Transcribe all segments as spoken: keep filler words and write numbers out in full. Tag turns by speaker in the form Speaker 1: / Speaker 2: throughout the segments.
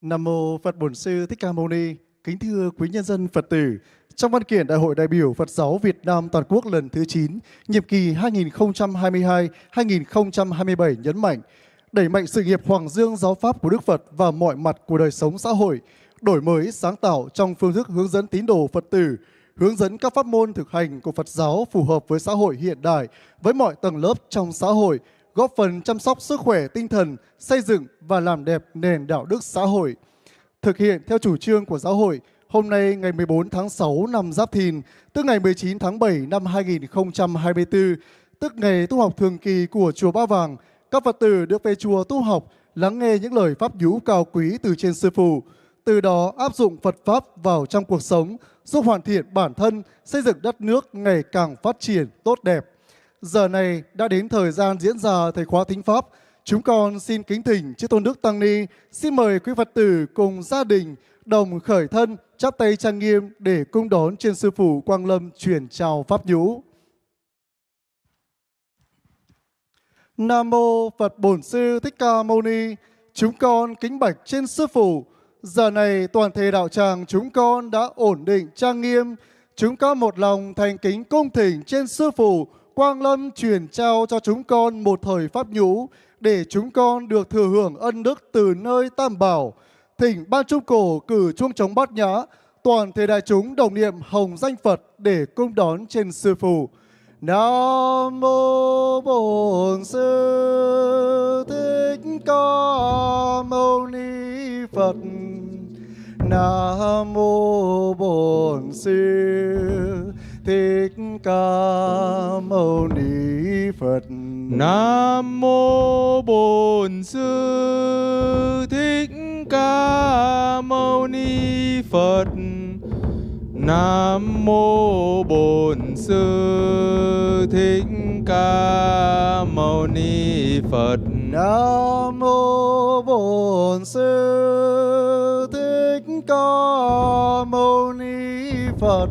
Speaker 1: Nam mô Phật Bổn Sư Thích Ca Mâu Ni. Kính thưa quý nhân dân Phật tử, trong văn kiện Đại hội đại biểu Phật giáo Việt Nam toàn quốc lần thứ chín, nhiệm kỳ hai nghìn không trăm hai mươi hai đến hai nghìn không trăm hai mươi bảy nhấn mạnh đẩy mạnh sự nghiệp hoàng dương giáo pháp của Đức Phật vào mọi mặt của đời sống xã hội, đổi mới sáng tạo trong phương thức hướng dẫn tín đồ Phật tử, hướng dẫn các pháp môn thực hành của Phật giáo phù hợp với xã hội hiện đại, với mọi tầng lớp trong xã hội, góp phần chăm sóc sức khỏe tinh thần, xây dựng và làm đẹp nền đạo đức xã hội. Thực hiện theo chủ trương của giáo hội, hôm nay ngày mười bốn tháng sáu năm Giáp Thìn, tức ngày mười chín tháng bảy năm hai nghìn không trăm hai mươi tư, tức ngày tu học thường kỳ của chùa Ba Vàng, các Phật tử được về chùa tu học, lắng nghe những lời pháp nhũ cao quý từ trên Sư Phụ, từ đó áp dụng Phật Pháp vào trong cuộc sống, giúp hoàn thiện bản thân, xây dựng đất nước ngày càng phát triển tốt đẹp. Giờ này đã đến thời gian diễn ra thời khóa thính Pháp. Chúng con xin kính thỉnh Chư Tôn Đức Tăng Ni, xin mời quý Phật tử cùng gia đình đồng khởi thân, chắp tay trang nghiêm để cung đón trên Sư Phụ Quang Lâm truyền chào pháp nhũ. Nam mô Phật Bổn Sư Thích Ca Mâu Ni. Chúng con kính bạch trên Sư Phụ. Giờ này toàn thể đạo tràng chúng con đã ổn định trang nghiêm. Chúng con một lòng thành kính cung thỉnh trên Sư Phụ Quang Lâm truyền trao cho chúng con một thời pháp nhũ để chúng con được thừa hưởng ân đức từ nơi Tam Bảo. Thỉnh ban trung cổ cử chuông trống Bát Nhã, toàn thể đại chúng đồng niệm hồng danh Phật để cung đón trên Sư Phụ. Nam mô Bổn Sư Thích Ca Mâu Ni Phật. Nam mô Bổn Sư Thích Ca Mâu Ni Phật.
Speaker 2: Nam mô Bổn Sư Thích Ca Mâu Ni Phật. Nam mô Bổn Sư Thích Ca Mâu Ni Phật.
Speaker 1: Nam mô Bổn Sư Thích Ca Mâu Ni Phật.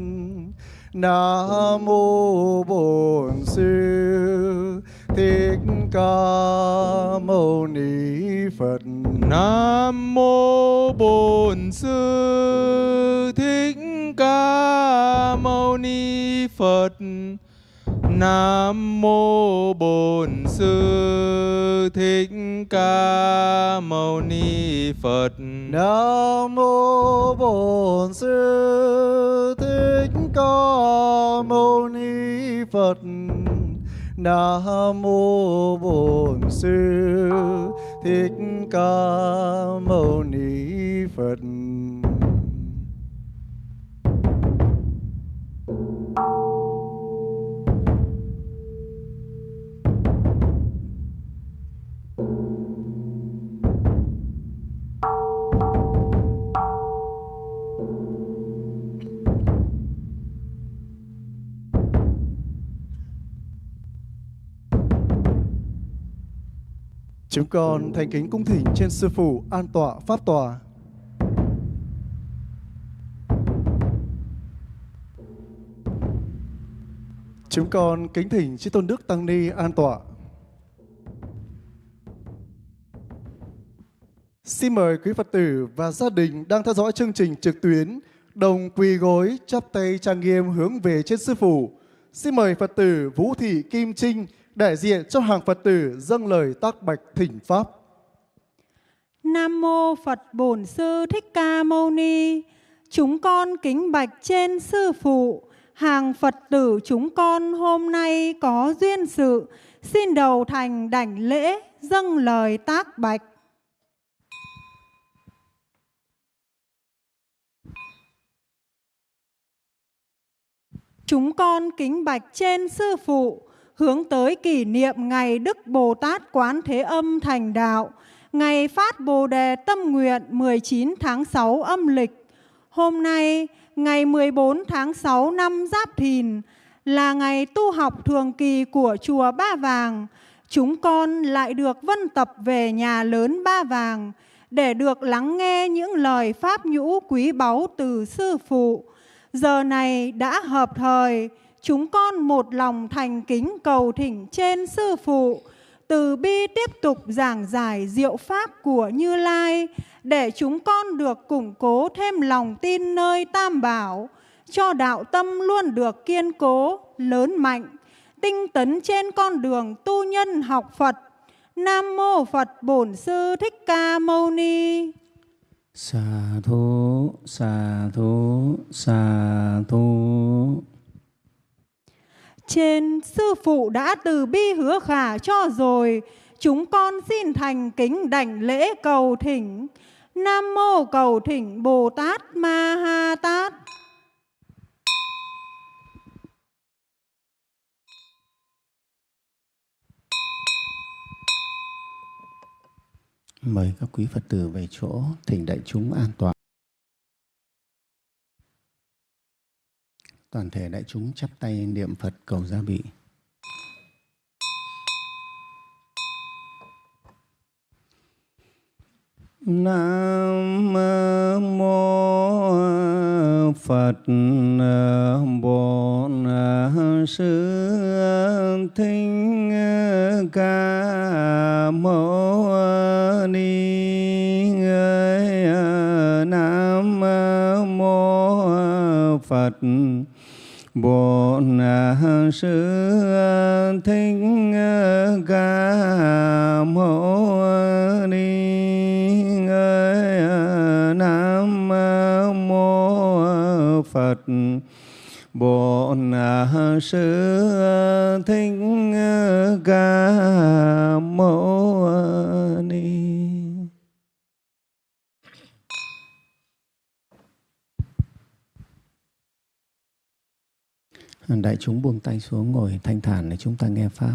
Speaker 1: Nam mô Bổn Sư Thích Ca Mâu Ni Phật.
Speaker 2: Nam mô Bổn Sư Thích Ca Mâu Ni Phật. Nam mô Bổn Sư Thích Ca Mâu Ni Phật.
Speaker 1: Nam mô Bổn Sư Thích Ca Mâu Ni Phật. Nam mô Bổn Sư Thích Ca Mâu Ni Phật. Chúng con thành kính cung thỉnh trên Sư Phụ an tọa pháp tòa. Chúng con kính thỉnh Chư Tôn Đức Tăng Ni an tọa. Xin mời quý Phật tử và gia đình đang theo dõi chương trình trực tuyến đồng quỳ gối chắp tay trang nghiêm hướng về trên Sư Phụ. Xin mời Phật tử Vũ Thị Kim Trinh đại diện cho hàng Phật tử dâng lời tác bạch thỉnh Pháp.
Speaker 3: Nam mô Phật Bổn Sư Thích Ca Mâu Ni. Chúng con kính bạch trên Sư Phụ. Hàng Phật tử chúng con hôm nay có duyên sự, xin đầu thành đảnh lễ dâng lời tác bạch. Chúng con kính bạch trên Sư Phụ, hướng tới kỷ niệm ngày Đức Bồ Tát Quán Thế Âm thành đạo, ngày phát Bồ Đề Tâm Nguyện mười chín tháng sáu âm lịch. Hôm nay, ngày mười bốn tháng sáu năm Giáp Thìn, là ngày tu học thường kỳ của chùa Ba Vàng. Chúng con lại được vân tập về nhà lớn Ba Vàng để được lắng nghe những lời pháp nhũ quý báu từ Sư Phụ. Giờ này đã hợp thời, chúng con một lòng thành kính cầu thỉnh trên Sư Phụ từ bi tiếp tục giảng giải diệu pháp của Như Lai, để chúng con được củng cố thêm lòng tin nơi Tam Bảo, cho đạo tâm luôn được kiên cố, lớn mạnh, tinh tấn trên con đường tu nhân học Phật. Nam mô Phật Bổn Sư Thích Ca Mâu Ni.
Speaker 4: Sa thú, sa thú, sa thú.
Speaker 3: Trên sư phụ đã từ bi hứa khả cho rồi, chúng con xin thành kính đảnh lễ cầu thỉnh. Nam mô cầu thỉnh Bồ Tát Ma Ha Tát.
Speaker 4: Mời các quý Phật tử về chỗ, thỉnh đại chúng an toàn. Toàn thể đại chúng chắp tay niệm Phật cầu gia bị. Nam mô Phật Bổn Sư Thích Ca Mâu Ni. Nam mô Phật Bổn Sư Thích Ca Mâu Ni. Nam mô Phật Bổn Sư Thích Ca Mâu Ni. Đại chúng buông tay xuống ngồi thanh thản để chúng ta nghe Pháp.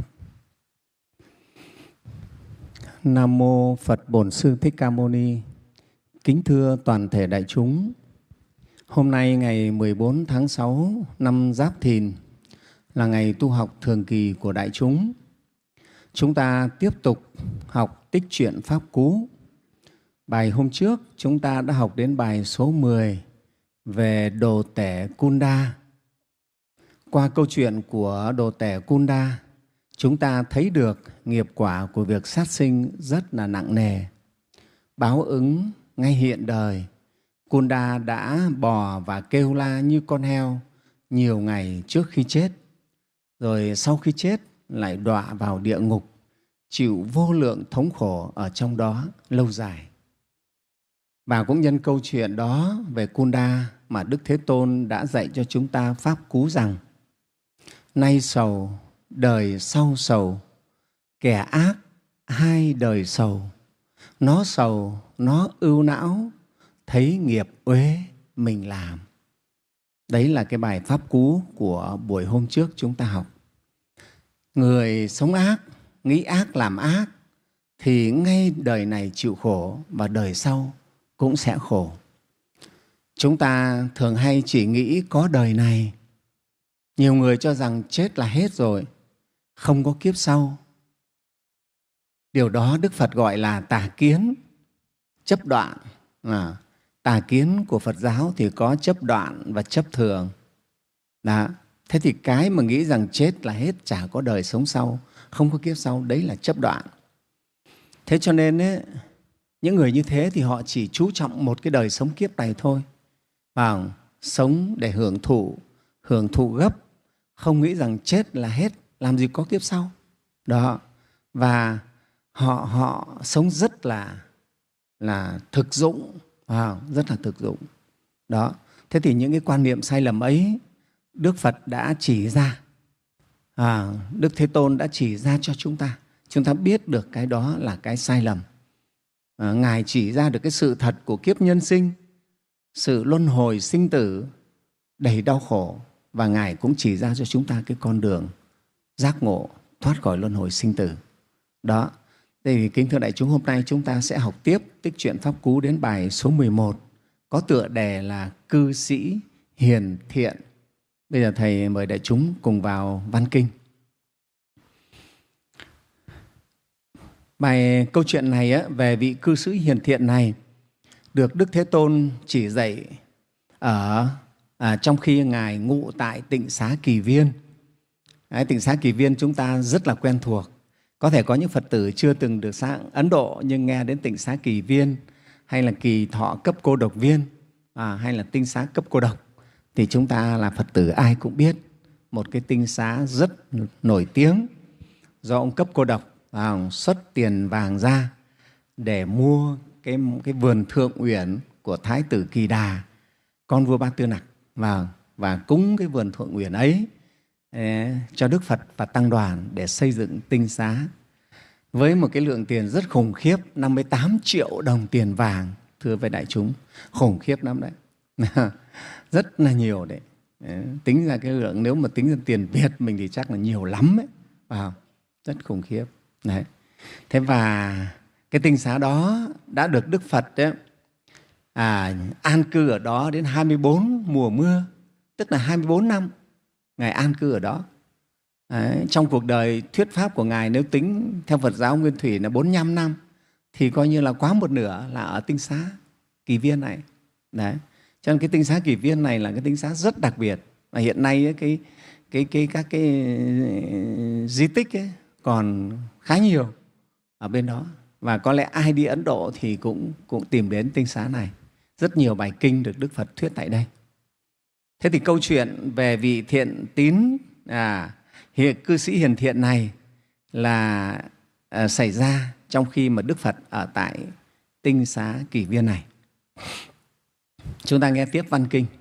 Speaker 4: Nam mô Phật Bổn Sư Thích Ca Mâu Ni. Kính thưa toàn thể đại chúng, hôm nay ngày mười bốn tháng sáu năm Giáp Thìn là ngày tu học thường kỳ của đại chúng. Chúng ta tiếp tục học tích truyện Pháp Cú. Bài hôm trước chúng ta đã học đến bài số mười về Đồ Tể Kunda. Qua câu chuyện của Đồ Tể Kunda, chúng ta thấy được nghiệp quả của việc sát sinh rất là nặng nề. Báo ứng ngay hiện đời, Kunda đã bò và kêu la như con heo nhiều ngày trước khi chết. Rồi sau khi chết lại đọa vào địa ngục, chịu vô lượng thống khổ ở trong đó lâu dài. Và cũng nhân câu chuyện đó về Kunda mà Đức Thế Tôn đã dạy cho chúng ta Pháp Cú rằng: nay sầu, đời sau sầu, kẻ ác hai đời sầu. Nó sầu, nó ưu não, thấy nghiệp uế mình làm. Đấy là cái bài Pháp Cú của buổi hôm trước chúng ta học. Người sống ác, nghĩ ác làm ác thì ngay đời này chịu khổ và đời sau cũng sẽ khổ. Chúng ta thường hay chỉ nghĩ có đời này. Nhiều người cho rằng chết là hết rồi, không có kiếp sau. Điều đó Đức Phật gọi là tà kiến, chấp đoạn. À, tà kiến của Phật giáo thì có chấp đoạn và chấp thường. Đó. Thế thì cái mà nghĩ rằng chết là hết, chả có đời sống sau, không có kiếp sau, đấy là chấp đoạn. Thế cho nên ấy, những người như thế thì họ chỉ chú trọng một cái đời sống kiếp này thôi. Và sống để hưởng thụ, hưởng thụ gấp, không nghĩ rằng chết là hết, làm gì có kiếp sau. Đó. Và họ họ sống rất là là thực dụng, à, rất là thực dụng. Đó. Thế thì những cái quan niệm sai lầm ấy Đức Phật đã chỉ ra, à, Đức Thế Tôn đã chỉ ra cho chúng ta. Chúng ta biết được cái đó là cái sai lầm. À, Ngài chỉ ra được cái sự thật của kiếp nhân sinh, sự luân hồi sinh tử đầy đau khổ. Và Ngài cũng chỉ ra cho chúng ta cái con đường giác ngộ, thoát khỏi luân hồi sinh tử. Đó. Thế thì kính thưa đại chúng, hôm nay chúng ta sẽ học tiếp tích truyện Pháp Cú đến bài số mười một, có tựa đề là Cư sĩ hiền thiện. Bây giờ Thầy mời đại chúng cùng vào văn kinh. Bài câu chuyện này á, về vị cư sĩ hiền thiện này được Đức Thế Tôn chỉ dạy ở à, trong khi Ngài ngụ tại Tịnh Xá Kỳ Viên. Đấy, Tịnh Xá Kỳ Viên chúng ta rất là quen thuộc. Có thể có những Phật tử chưa từng được sang Ấn Độ nhưng nghe đến tịnh xá Kỳ Viên hay là Kỳ Thọ cấp cô độc viên à, hay là tinh xá cấp cô độc, thì chúng ta là Phật tử ai cũng biết một cái tinh xá rất nổi tiếng do ông cấp cô độc à, xuất tiền vàng ra để mua cái, cái vườn Thượng Uyển của Thái tử Kỳ Đà, con vua Ba Tư Nặc, và, và cúng cái vườn Thượng Uyển ấy eh, cho Đức Phật và Tăng đoàn để xây dựng tinh xá với một cái lượng tiền rất khủng khiếp, năm mươi tám triệu đồng tiền vàng, thưa với đại chúng, khủng khiếp lắm đấy. Rất là nhiều đấy. Tính ra cái lượng, nếu mà tính ra tiền Việt mình thì chắc là nhiều lắm ấy. Wow, rất khủng khiếp. Đấy. Thế và cái tinh xá đó đã được Đức Phật ấy, à, an cư ở đó đến hai mươi bốn mùa mưa, tức là hai mươi bốn năm Ngài an cư ở đó. Đấy, trong cuộc đời thuyết pháp của Ngài nếu tính theo Phật giáo Nguyên Thủy là bốn mươi lăm năm, thì coi như là quá một nửa là ở tinh xá Kỳ Viên này. Đấy. Cho nên cái tinh xá Kỳ Viên này là cái tinh xá rất đặc biệt. Và hiện nay ấy, cái, cái, cái, các cái di tích ấy còn khá nhiều ở bên đó. Và có lẽ ai đi Ấn Độ thì cũng, cũng tìm đến tinh xá này. Rất nhiều bài kinh được Đức Phật thuyết tại đây. Thế thì câu chuyện về vị thiện tín, à, hiện cư sĩ hiền thiện này là à, xảy ra trong khi mà Đức Phật ở tại tinh xá Kỳ Viên này. Chúng ta nghe tiếp văn kinh.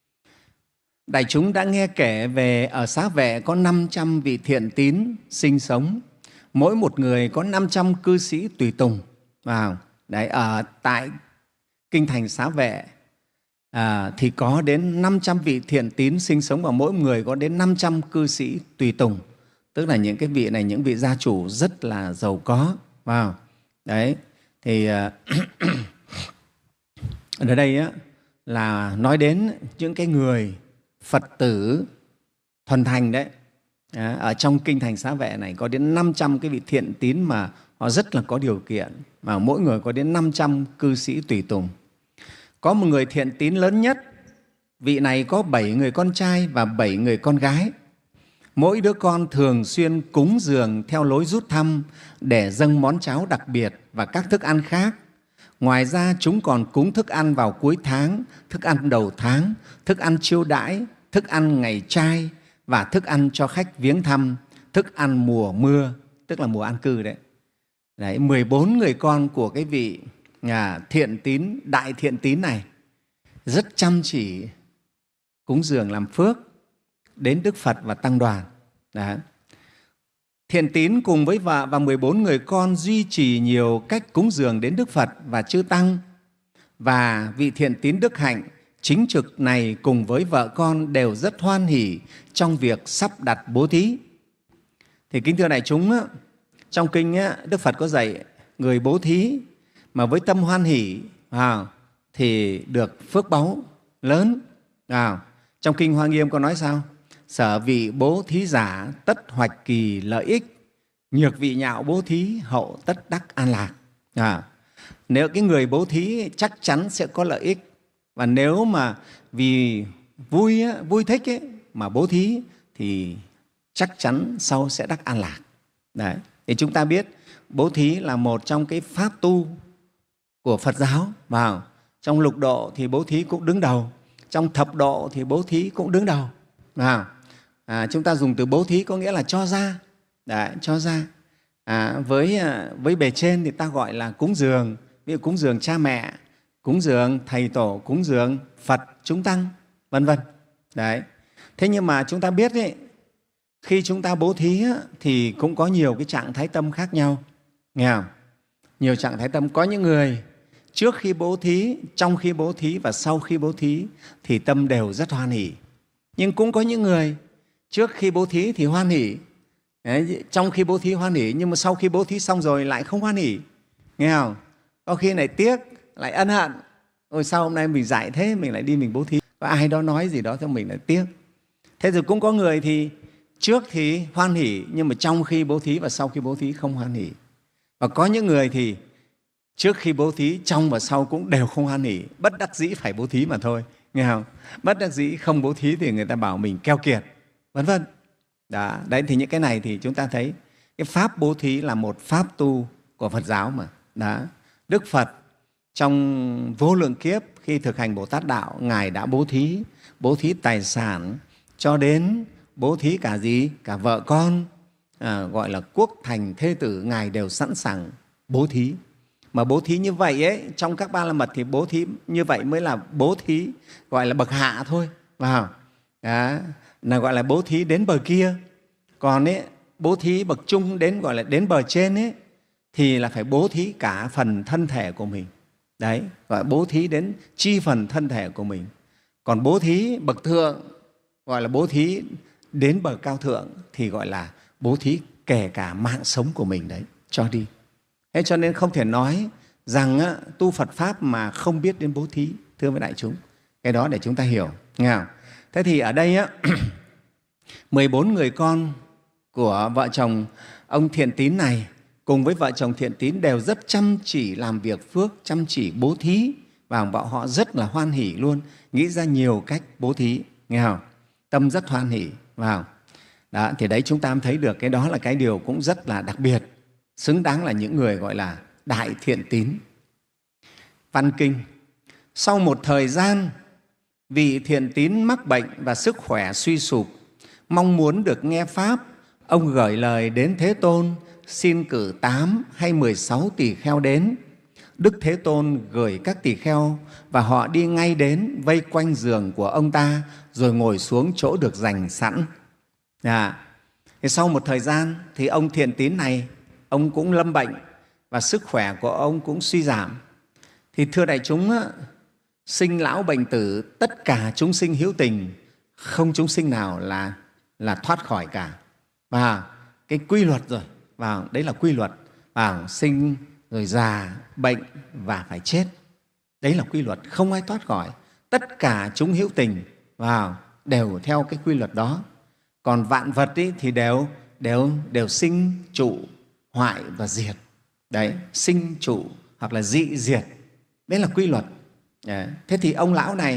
Speaker 4: Đại chúng đã nghe kể về ở xá Vệ có năm trăm vị thiện tín sinh sống, mỗi một người có năm trăm cư sĩ tùy tùng. Vào đấy, ở tại kinh thành xá Vệ à, thì có đến năm trăm vị thiện tín sinh sống và mỗi người có đến năm trăm cư sĩ tùy tùng, tức là những cái vị này, những vị gia chủ rất là giàu có. Vào đấy thì ở đây á, là nói đến những cái người Phật tử thuần thành đấy. À, ở trong kinh thành xá Vệ này có đến năm trăm cái vị thiện tín mà họ rất là có điều kiện, mà mỗi người có đến năm trăm cư sĩ tùy tùng. Có một người thiện tín lớn nhất, vị này có bảy người con trai và bảy người con gái. Mỗi đứa con thường xuyên cúng dường theo lối rút thăm để dâng món cháo đặc biệt và các thức ăn khác. Ngoài ra chúng còn cúng thức ăn vào cuối tháng, thức ăn đầu tháng, thức ăn chiêu đãi, thức ăn ngày trai và thức ăn cho khách viếng thăm, thức ăn mùa mưa, tức là mùa an cư đấy. Đấy, mười bốn người con của cái vị à, thiện tín, đại thiện tín này rất chăm chỉ cúng dường làm phước đến Đức Phật và Tăng đoàn. Đấy. Thiện tín cùng với vợ và mười bốn người con duy trì nhiều cách cúng dường đến Đức Phật và chư Tăng. Và vị thiện tín đức hạnh chính trực này cùng với vợ con đều rất hoan hỷ trong việc sắp đặt bố thí. Thì kính thưa đại chúng, trong kinh Đức Phật có dạy người bố thí mà với tâm hoan hỷ à, thì được phước báu lớn. À, trong kinh Hoa Nghiêm có nói sao? Sở vị bố thí giả tất hoạch kỳ lợi ích, nhược vị nhạo bố thí hậu tất đắc an lạc. À, nếu cái người bố thí chắc chắn sẽ có lợi ích, và nếu mà vì vui vui thích ấy, mà bố thí thì chắc chắn sau sẽ đắc an lạc. Đấy. Thì chúng ta biết bố thí là một trong cái pháp tu của Phật giáo. Vào trong lục độ thì bố thí cũng đứng đầu, trong thập độ thì bố thí cũng đứng đầu. À, à, chúng ta dùng từ bố thí có nghĩa là cho ra. Đấy, cho ra. À, với, với bề trên thì ta gọi là cúng dường, ví dụ cúng dường cha mẹ, cúng dường thầy tổ, cúng dường Phật, chúng tăng, vân vân. Đấy. Thế nhưng mà chúng ta biết ấy, khi chúng ta bố thí thì cũng có nhiều cái trạng thái tâm khác nhau. Nghe không? Nhiều trạng thái tâm. Có những người trước khi bố thí, trong khi bố thí và sau khi bố thí thì tâm đều rất hoan hỷ. Nhưng cũng có những người trước khi bố thí thì hoan hỷ, đấy, trong khi bố thí hoan hỷ, nhưng mà sau khi bố thí xong rồi lại không hoan hỷ. Nghe không? Có khi lại tiếc, lại ân hận. Ôi sao hôm nay mình dạy thế, mình lại đi mình bố thí. Có ai đó nói gì đó thì mình lại tiếc. Thế rồi cũng có người thì trước thì hoan hỷ, nhưng mà trong khi bố thí và sau khi bố thí không hoan hỷ. Và có những người thì trước khi bố thí, trong và sau cũng đều không hoan hỷ, bất đắc dĩ phải bố thí mà thôi. Nghe không? Bất đắc dĩ không bố thí thì người ta bảo mình keo kiệt, vân vân. Đó, đấy thì những cái này thì chúng ta thấy Cái pháp bố thí là một pháp tu của Phật giáo mà. Đó. Đức Phật trong vô lượng kiếp khi thực hành Bồ Tát Đạo, Ngài đã bố thí, bố thí tài sản, cho đến bố thí cả gì? Cả vợ con, à, gọi là quốc thành thế tử, Ngài đều sẵn sàng bố thí. Mà bố thí như vậy ấy, trong các ba la mật thì bố thí như vậy mới là bố thí gọi là bậc hạ thôi. Vào. Đó, là gọi là bố thí đến bờ kia. Còn ấy, bố thí bậc trung đến gọi là đến bờ trên ấy, thì là phải bố thí cả phần thân thể của mình. Đấy, gọi là bố thí đến chi phần thân thể của mình. Còn bố thí bậc thượng, gọi là bố thí đến bờ cao thượng, thì gọi là bố thí kể cả mạng sống của mình đấy, cho đi. Thế cho nên không thể nói rằng á, tu Phật Pháp mà không biết đến bố thí, thưa với đại chúng. Cái đó để chúng ta hiểu. Nghe không? Thế thì ở đây á, mười bốn người con của vợ chồng ông Thiện Tín này cùng với vợ chồng Thiện Tín đều rất chăm chỉ làm việc phước, chăm chỉ bố thí, và họ rất là hoan hỷ luôn, nghĩ ra nhiều cách bố thí, nghe không? Tâm rất hoan hỷ, vào. Đó, thì đấy chúng ta thấy được cái đó là cái điều cũng rất là đặc biệt, xứng đáng là những người gọi là đại thiện tín. Văn kinh: sau một thời gian, vị Thiện Tín mắc bệnh và sức khỏe suy sụp, mong muốn được nghe Pháp, ông gửi lời đến Thế Tôn xin cử tám hay mười sáu tỳ kheo đến. Đức Thế Tôn gửi các tỳ kheo và họ đi ngay đến vây quanh giường của ông ta, rồi ngồi xuống chỗ được dành sẵn. À, thì sau một thời gian thì ông Thiện Tín này, ông cũng lâm bệnh và sức khỏe của ông cũng suy giảm. Thì thưa đại chúng, sinh lão bệnh tử, tất cả chúng sinh hữu tình, không chúng sinh nào là, là thoát khỏi cả. Và cái quy luật rồi, và đấy là quy luật, và sinh rồi già, bệnh và phải chết. Đấy là quy luật, không ai thoát khỏi. Tất cả chúng hữu tình vào đều theo cái quy luật đó. Còn vạn vật ý, thì đều, đều, đều sinh, trụ, hoại và diệt. Đấy, sinh, trụ hoặc là dị, diệt. Đấy là quy luật. Đấy. Thế thì ông lão này,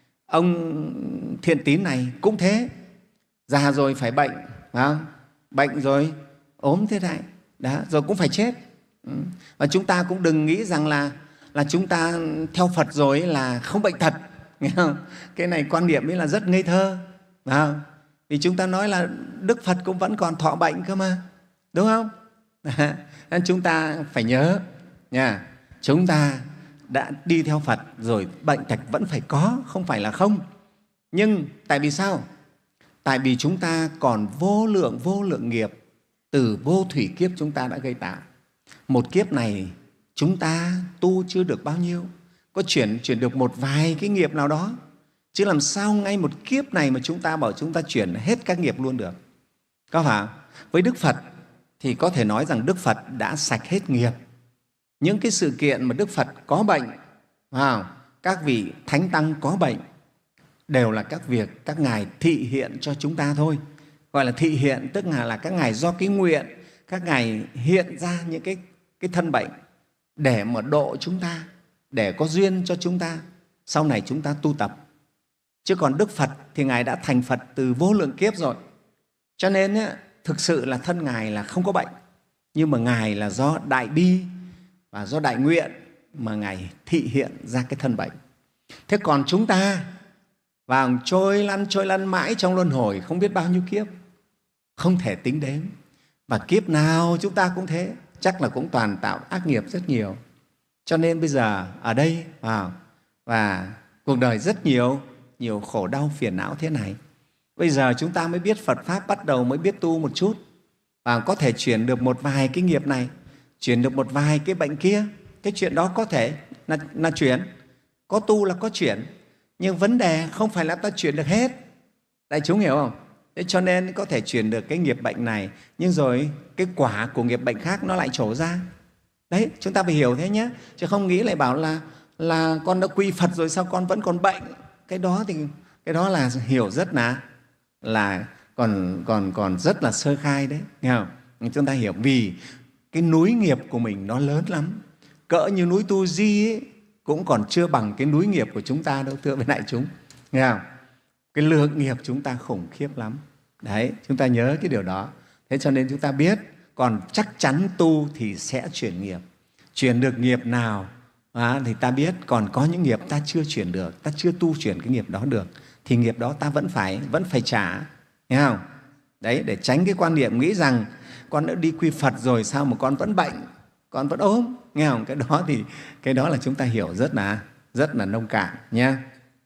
Speaker 4: ông Thiện Tín này cũng thế. Già rồi phải bệnh, phải không? Bệnh rồi ốm thế này, đó, rồi cũng phải chết. Và chúng ta cũng đừng nghĩ rằng là, là chúng ta theo Phật rồi là không bệnh thật. Nghe không? Cái này quan niệm ấy là rất ngây thơ. Phải không? Vì chúng ta nói là Đức Phật cũng vẫn còn thọ bệnh cơ mà, đúng không? Nên chúng ta phải nhớ nha, chúng ta đã đi theo Phật rồi bệnh tật vẫn phải có, không phải là không. Nhưng tại vì sao? Tại vì chúng ta còn vô lượng vô lượng nghiệp từ vô thủy kiếp chúng ta đã gây tạo. Một kiếp này chúng ta tu chưa được bao nhiêu, có chuyển chuyển được một vài cái nghiệp nào đó, chứ làm sao ngay một kiếp này mà chúng ta bảo chúng ta chuyển hết các nghiệp luôn được. Có phải? Với Đức Phật thì có thể nói rằng Đức Phật đã sạch hết nghiệp. Những cái sự kiện mà Đức Phật có bệnh, các vị Thánh Tăng có bệnh, đều là các việc các ngài thị hiện cho chúng ta thôi. Gọi là thị hiện, tức là, là các ngài do cái nguyện, các ngài hiện ra những cái, cái thân bệnh để mà độ chúng ta, để có duyên cho chúng ta, sau này chúng ta tu tập. Chứ còn Đức Phật thì Ngài đã thành Phật từ vô lượng kiếp rồi. Cho nên thực sự là thân Ngài là không có bệnh, nhưng mà Ngài là do đại bi và do đại nguyện mà Ngài thị hiện ra cái thân bệnh. Thế còn chúng ta vào trôi lăn trôi lăn mãi trong luân hồi không biết bao nhiêu kiếp, không thể tính đếm. Và kiếp nào chúng ta cũng thế, chắc là cũng toàn tạo ác nghiệp rất nhiều. Cho nên bây giờ ở đây vào và cuộc đời rất nhiều, nhiều khổ đau phiền não thế này. Bây giờ chúng ta mới biết Phật Pháp, bắt đầu mới biết tu một chút, và có thể chuyển được một vài cái nghiệp này, chuyển được một vài cái bệnh kia. Cái chuyện đó có thể là, là chuyển, có tu là có chuyển. Nhưng vấn đề không phải là ta chuyển được hết. Đại chúng hiểu không? Thế cho nên có thể chuyển được cái nghiệp bệnh này, nhưng rồi cái quả của nghiệp bệnh khác nó lại trổ ra. Đấy, chúng ta phải hiểu thế nhé. Chứ không nghĩ lại bảo là, là con đã quy Phật rồi sao con vẫn còn bệnh. Cái đó thì cái đó là hiểu rất là, là còn, còn, còn rất là sơ khai đấy. Nghe không? Chúng ta hiểu vì cái núi nghiệp của mình nó lớn lắm. Cỡ như núi Tu Di ấy, cũng còn chưa bằng cái núi nghiệp của chúng ta đâu, thưa với đại chúng. Nghe không? Cái lượng nghiệp chúng ta khủng khiếp lắm. Đấy, chúng ta nhớ cái điều đó. Thế cho nên chúng ta biết còn chắc chắn tu thì sẽ chuyển nghiệp. Chuyển được nghiệp nào à, thì ta biết, còn có những nghiệp ta chưa chuyển được, ta chưa tu chuyển cái nghiệp đó được, thì nghiệp đó ta vẫn phải vẫn phải trả, nghe không? Đấy, để tránh cái quan niệm nghĩ rằng con đã đi quy Phật rồi sao mà con vẫn bệnh, con vẫn ốm, nghe không? Cái đó thì cái đó là chúng ta hiểu rất là rất là nông cạn nhé.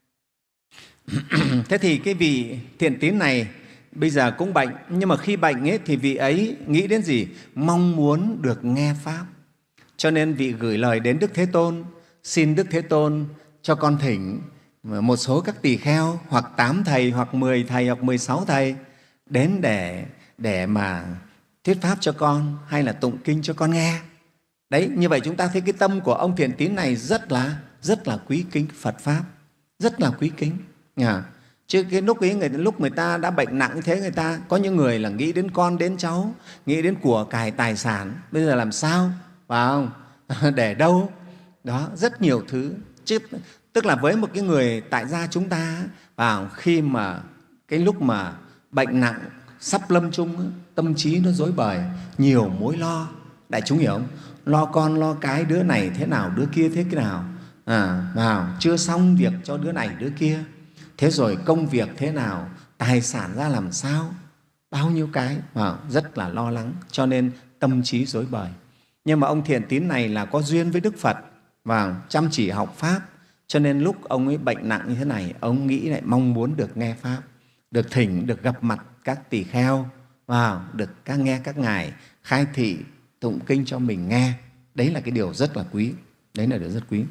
Speaker 4: Thế thì cái vị thiện tín này bây giờ cũng bệnh, nhưng mà khi bệnh ấy thì vị ấy nghĩ đến gì? Mong muốn được nghe Pháp. Cho nên vị gửi lời đến Đức Thế Tôn, xin Đức Thế Tôn cho con thỉnh một số các tỳ kheo, hoặc tám thầy, hoặc mười thầy, hoặc mười sáu thầy đến để, để mà thuyết Pháp cho con, hay là tụng kinh cho con nghe. Đấy, như vậy chúng ta thấy cái tâm của ông thiện tín này rất là, rất là quý kính Phật Pháp, rất là quý kính. À, chứ cái lúc ấy người, lúc người ta đã bệnh nặng như thế, người ta có những người là nghĩ đến con, đến cháu, nghĩ đến của cải tài sản, bây giờ làm sao, phải không? Để đâu? Đó, rất nhiều thứ. Chứ, tức là với một cái người tại gia chúng ta, vào khi mà cái lúc mà bệnh nặng, sắp lâm chung, tâm trí nó rối bời, nhiều mối lo. Đại chúng hiểu không? Lo con, lo cái, đứa này thế nào, đứa kia thế cái nào. À, vào, chưa xong việc cho đứa này, đứa kia. Thế rồi công việc thế nào, tài sản ra làm sao, bao nhiêu cái, à, rất là lo lắng, cho nên tâm trí rối bời. Nhưng mà ông thiện tín này là có duyên với Đức Phật và chăm chỉ học Pháp, cho nên lúc ông ấy bệnh nặng như thế này, ông nghĩ lại mong muốn được nghe Pháp, được thỉnh, được gặp mặt các tỳ kheo, và được các nghe các ngài khai thị tụng kinh cho mình nghe. Đấy là cái điều rất là quý, đấy là điều rất quý.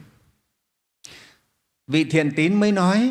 Speaker 4: Vị thiện tín mới nói,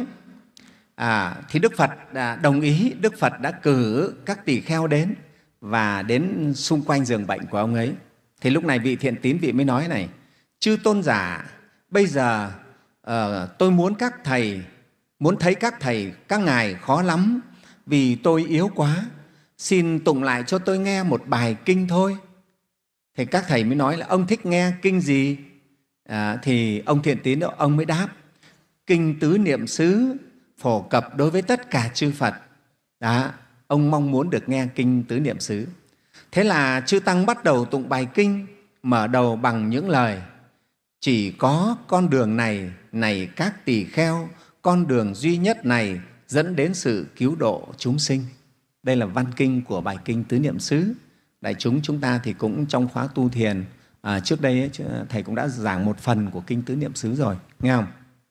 Speaker 4: à, thì Đức Phật à, đồng ý, Đức Phật đã cử các tỳ kheo đến và đến xung quanh giường bệnh của ông ấy. Thì lúc này vị thiện tín vị mới nói này: chư tôn giả, bây giờ uh, tôi muốn các thầy, muốn thấy các thầy, các ngài khó lắm, vì tôi yếu quá, xin tụng lại cho tôi nghe một bài kinh thôi. Thì các thầy mới nói là ông thích nghe kinh gì? À, thì ông thiện tín đó, ông mới đáp: kinh tứ niệm xứ phổ cập đối với tất cả chư Phật. Đó, ông mong muốn được nghe kinh tứ niệm xứ. Thế là chư tăng bắt đầu tụng bài kinh, mở đầu bằng những lời: chỉ có con đường này, này các tỳ kheo, con đường duy nhất này dẫn đến sự cứu độ chúng sinh. Đây là văn kinh của bài kinh tứ niệm xứ. Đại chúng chúng ta thì cũng trong khóa tu thiền à, trước đây ấy, thầy cũng đã giảng một phần của kinh tứ niệm xứ rồi, nghe không?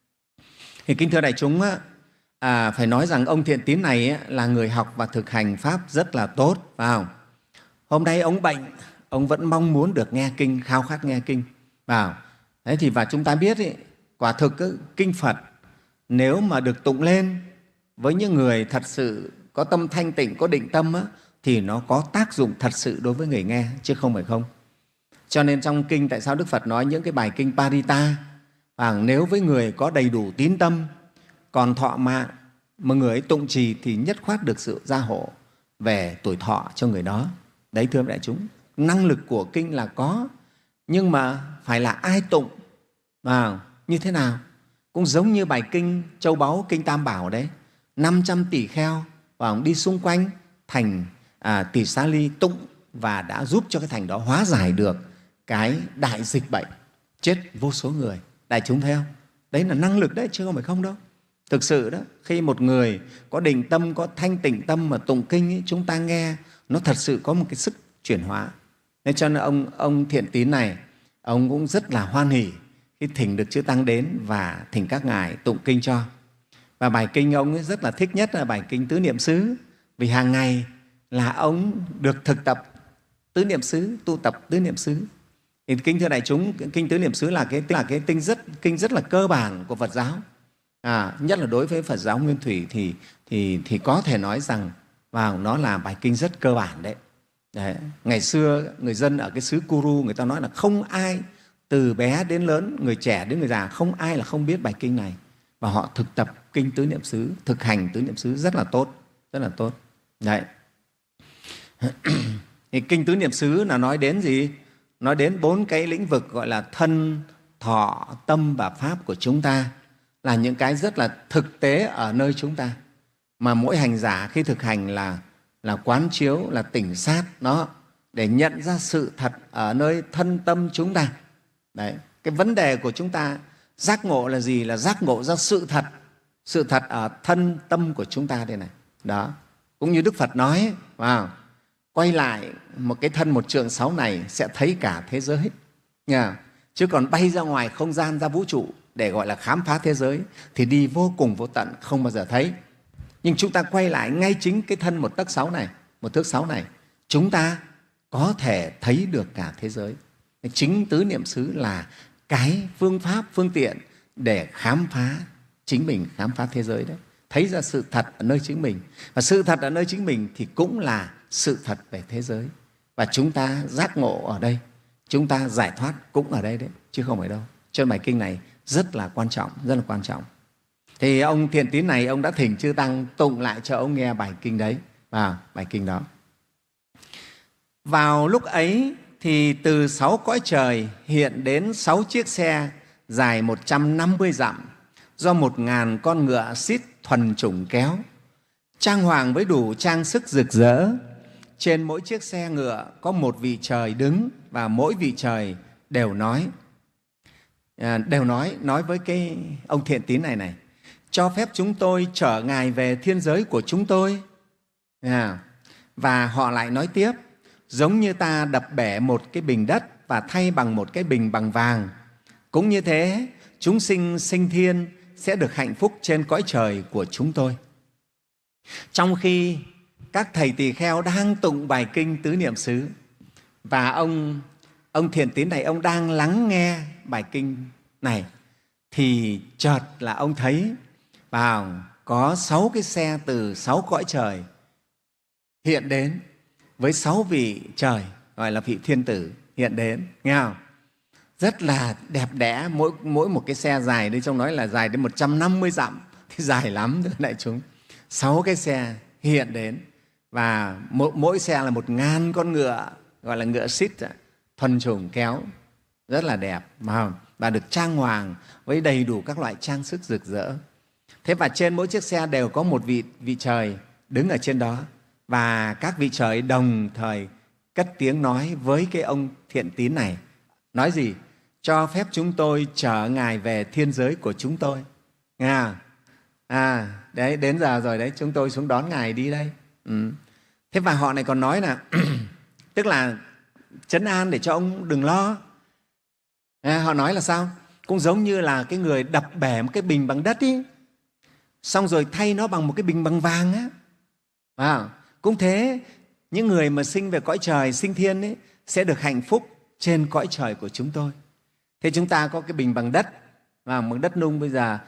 Speaker 4: Thì kính thưa đại chúng, à, phải nói rằng ông thiện tín này là người học và thực hành Pháp rất là tốt, phải không? Hôm nay ông bệnh, ông vẫn mong muốn được nghe kinh, khao khát nghe kinh, vào. Đấy thì và chúng ta biết ý, quả thực ý, kinh Phật nếu mà được tụng lên với những người thật sự có tâm thanh tịnh, có định tâm á, thì nó có tác dụng thật sự đối với người nghe, chứ không phải không. Cho nên trong kinh, tại sao Đức Phật nói những cái bài kinh Parita, và nếu với người có đầy đủ tín tâm, còn thọ mạng, mà người ấy tụng trì thì nhất khoát được sự gia hộ về tuổi thọ cho người đó. Đấy thưa đại chúng, năng lực của kinh là có, nhưng mà phải là ai tụng và như thế nào. Cũng giống như bài kinh Châu Báu, kinh Tam Bảo đấy, năm trăm tỷ kheo và đi xung quanh thành à, Tỳ Xá Ly tụng và đã giúp cho cái thành đó hóa giải được cái đại dịch bệnh, chết vô số người. Đại chúng thấy không? Đấy là năng lực đấy, chứ không phải không đâu. Thực sự đó, khi một người có định tâm, có thanh tịnh tâm mà tụng kinh ấy, chúng ta nghe nó thật sự có một cái sức chuyển hóa. Nên cho nên ông, ông thiện tín này, ông cũng rất là hoan hỉ khi thỉnh được chư tăng đến và thỉnh các ngài tụng kinh cho. Và bài kinh ông ấy rất là thích nhất là bài kinh tứ niệm xứ, vì hàng ngày là ông được thực tập tứ niệm xứ, tu tập tứ niệm xứ. Thì kính thưa đại chúng, kinh tứ niệm xứ là cái là cái kinh rất kinh rất là cơ bản của Phật giáo. À, nhất là đối với Phật giáo Nguyên Thủy thì thì thì có thể nói rằng vào nó là bài kinh rất cơ bản đấy. Đấy. Ngày xưa người dân ở cái xứ Kuru người ta nói là không ai từ bé đến lớn, người trẻ đến người già, không ai là không biết bài kinh này, và họ thực tập kinh tứ niệm xứ, thực hành tứ niệm xứ rất là tốt, rất là tốt. Đấy. Thì kinh tứ niệm xứ là nói đến gì? Nói đến bốn cái lĩnh vực gọi là thân, thọ, tâm và pháp của chúng ta, là những cái rất là thực tế ở nơi chúng ta, mà mỗi hành giả khi thực hành là là quán chiếu, là tỉnh sát nó để nhận ra sự thật ở nơi thân tâm chúng ta. Đấy, cái vấn đề của chúng ta giác ngộ là gì? Là giác ngộ ra sự thật, sự thật ở thân tâm của chúng ta đây này. Đó, cũng như Đức Phật nói, wow, quay lại một cái thân một trượng sáu này sẽ thấy cả thế giới. Nha. Chứ còn bay ra ngoài không gian, ra vũ trụ để gọi là khám phá thế giới thì đi vô cùng vô tận, không bao giờ thấy. Nhưng chúng ta quay lại ngay chính cái thân một tấc sáu này, một thước sáu này, chúng ta có thể thấy được cả thế giới. Chính tứ niệm xứ là cái phương pháp, phương tiện để khám phá chính mình, khám phá thế giới đấy. Thấy ra sự thật ở nơi chính mình. Và sự thật ở nơi chính mình thì cũng là sự thật về thế giới. Và chúng ta giác ngộ ở đây, chúng ta giải thoát cũng ở đây đấy, chứ không phải đâu. Cho nên bài kinh này rất là quan trọng, rất là quan trọng. Thì ông Thiện Tín này, ông đã thỉnh chư Tăng tụng lại cho ông nghe bài kinh đấy, và bài kinh đó. Vào lúc ấy thì từ sáu cõi trời hiện đến sáu chiếc xe dài một trăm năm mươi dặm, do một ngàn con ngựa xít thuần chủng kéo, trang hoàng với đủ trang sức rực rỡ. Trên mỗi chiếc xe ngựa có một vị trời đứng, và mỗi vị trời đều nói, à, đều nói, nói với cái ông Thiện Tín này này, cho phép chúng tôi chở Ngài về thiên giới của chúng tôi. À, và họ lại nói tiếp, giống như ta đập bể một cái bình đất và thay bằng một cái bình bằng vàng, cũng như thế chúng sinh sinh thiên sẽ được hạnh phúc trên cõi trời của chúng tôi. Trong khi các thầy tỳ kheo đang tụng bài kinh tứ niệm xứ, và ông, ông Thiện Tín này, ông đang lắng nghe bài kinh này, thì chợt là ông thấy vào có sáu cái xe từ sáu cõi trời hiện đến, với sáu vị trời, gọi là vị thiên tử hiện đến, nghe không? Rất là đẹp đẽ, mỗi, mỗi một cái xe dài, đây trong nói là dài đến một trăm năm mươi dặm, thì dài lắm thưa đại chúng. Sáu cái xe hiện đến, và mỗi, mỗi xe là một ngàn con ngựa, gọi là ngựa xít, thuần chủng kéo, rất là đẹp, và được trang hoàng với đầy đủ các loại trang sức rực rỡ. Thế và trên mỗi chiếc xe đều có một vị, vị trời đứng ở trên đó, và các vị trời đồng thời cất tiếng nói với cái ông Thiện Tín này. Nói gì? Cho phép chúng tôi chở Ngài về thiên giới của chúng tôi. Nghe? À, đấy, đến giờ rồi đấy, chúng tôi xuống đón Ngài đi đây. Ừ. Thế và họ này còn nói là, tức là trấn an để cho ông đừng lo. À, họ nói là sao? Cũng giống như là cái người đập bể một cái bình bằng đất ý, xong rồi thay nó bằng một cái bình bằng vàng á. À, cũng thế, những người mà sinh về cõi trời, sinh thiên ấy, sẽ được hạnh phúc trên cõi trời của chúng tôi. Thế chúng ta có cái bình bằng đất, và bằng đất nung, bây giờ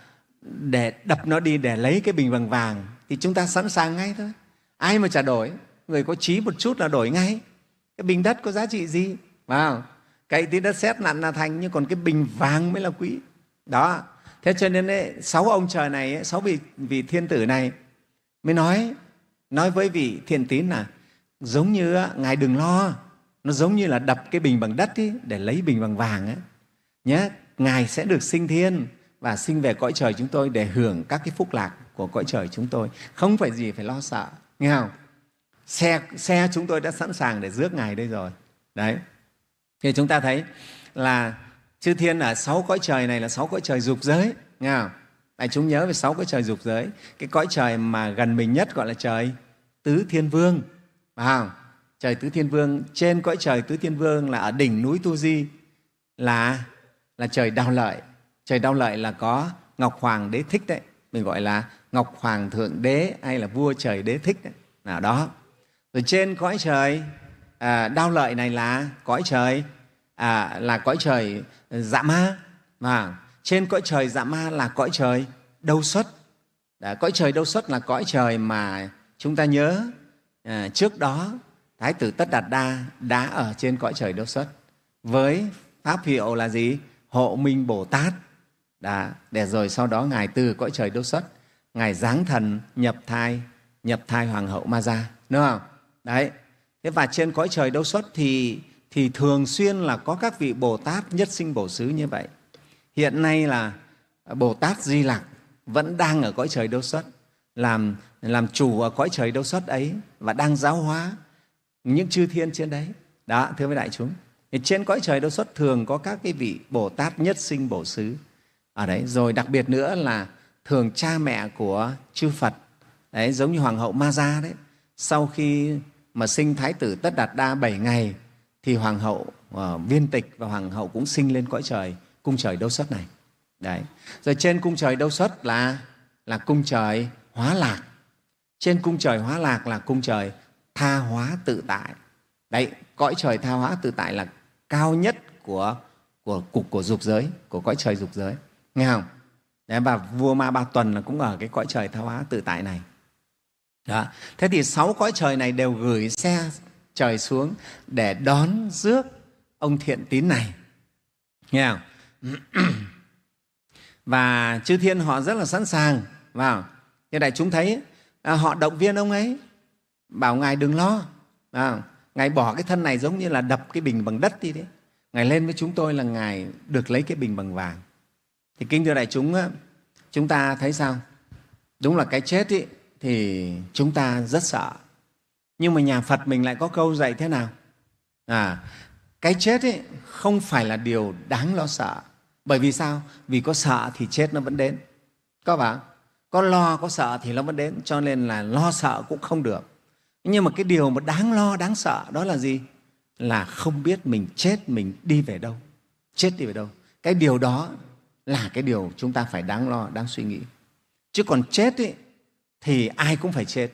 Speaker 4: để đập nó đi để lấy cái bình bằng vàng thì chúng ta sẵn sàng ngay thôi. Ai mà chả đổi, người có trí một chút là đổi ngay. Cái bình đất có giá trị gì? Wow. Cậy tí đất sét nặn là thành, nhưng còn cái bình vàng mới là quý. Đó. Thế cho nên ấy, sáu ông trời này, ấy, sáu vị, vị thiên tử này mới nói, nói với vị Thiện Tín là giống như Ngài đừng lo, nó giống như là đập cái bình bằng đất ý, để lấy bình bằng vàng ấy. Nhé, Ngài sẽ được sinh thiên và sinh về cõi trời chúng tôi để hưởng các cái phúc lạc của cõi trời chúng tôi. Không phải gì phải lo sợ, nghe không? Xe, xe chúng tôi đã sẵn sàng để rước Ngài đây rồi. Đấy. Thì chúng ta thấy là chư thiên ở sáu cõi trời này là sáu cõi trời dục giới, nghe không? Đại chúng nhớ về sáu cõi trời dục giới. Cái cõi trời mà gần mình nhất gọi là trời Tứ Thiên Vương. Phải không? Trời Tứ Thiên Vương, trên cõi trời Tứ Thiên Vương là ở đỉnh núi Tu Di là, là trời Đao Lợi. Trời Đao Lợi là có Ngọc Hoàng Đế Thích đấy. Mình gọi là Ngọc Hoàng Thượng Đế hay là vua trời Đế Thích đấy. Nào đó. Rồi trên cõi trời à, Đao Lợi này là cõi trời à, là cõi trời Dạ Ma. Và trên cõi trời Dạ Ma là cõi trời Đâu Xuất. Đã, cõi trời Đâu Xuất là cõi trời mà chúng ta nhớ à, trước đó Thái tử Tất Đạt Đa đã ở trên cõi trời Đâu Xuất với pháp hiệu là gì? Hộ Minh Bồ Tát. Đã, để rồi sau đó Ngài từ cõi trời Đâu Xuất, Ngài giáng thần nhập thai, nhập thai Hoàng hậu Ma Gia, đúng không? Đấy. Thế và trên cõi trời Đâu Xuất thì, thì thường xuyên là có các vị Bồ Tát nhất sinh bổ xứ như vậy. Hiện nay là Bồ Tát Di Lặc vẫn đang ở cõi trời Đâu Xuất, làm, làm chủ ở cõi trời Đâu Xuất ấy và đang giáo hóa những chư thiên trên đấy. Đó, thưa với đại chúng, thì trên cõi trời Đâu Xuất thường có các cái vị Bồ Tát nhất sinh bổ xứ ở đấy. Rồi đặc biệt nữa là thường cha mẹ của chư Phật, đấy, giống như Hoàng hậu Ma Gia đấy. Sau khi mà sinh Thái tử Tất Đạt Đa bảy ngày thì Hoàng hậu uh, Viên Tịch và Hoàng hậu cũng sinh lên cõi trời, cung trời Đâu Xuất này. Đấy. Rồi trên cung trời Đâu Xuất là, là cung trời Hóa Lạc. Trên cung trời Hóa Lạc là cung trời Tha Hóa Tự Tại. Đấy, cõi trời Tha Hóa Tự Tại là cao nhất của, của cục của dục giới, của cõi trời dục giới. Nghe không? Đấy, và vua Ma Ba Tuần là cũng ở cái cõi trời Tha Hóa Tự Tại này. Đó. Thế thì sáu cõi trời này đều gửi xe trời xuống để đón rước ông thiện tín này. Nghe không? Và chư thiên họ rất là sẵn sàng. Vào. Như đại chúng thấy, à, họ động viên ông ấy, bảo Ngài đừng lo. À, Ngài bỏ cái thân này giống như là đập cái bình bằng đất đi đấy. Ngài lên với chúng tôi là Ngài được lấy cái bình bằng vàng. Thì kính thưa đại chúng, chúng ta thấy sao? Đúng là cái chết ý, thì chúng ta rất sợ. Nhưng mà nhà Phật mình lại có câu dạy thế nào? À, cái chết ý, không phải là điều đáng lo sợ. Bởi vì sao? Vì có sợ thì chết nó vẫn đến. Có phải? Có lo, có sợ thì nó vẫn đến. Cho nên là lo sợ cũng không được. Nhưng mà cái điều mà đáng lo, đáng sợ đó là gì? Là không biết mình chết, mình đi về đâu. Chết đi về đâu. Cái điều đó là cái điều chúng ta phải đáng lo, đáng suy nghĩ. Chứ còn chết ý, thì ai cũng phải chết.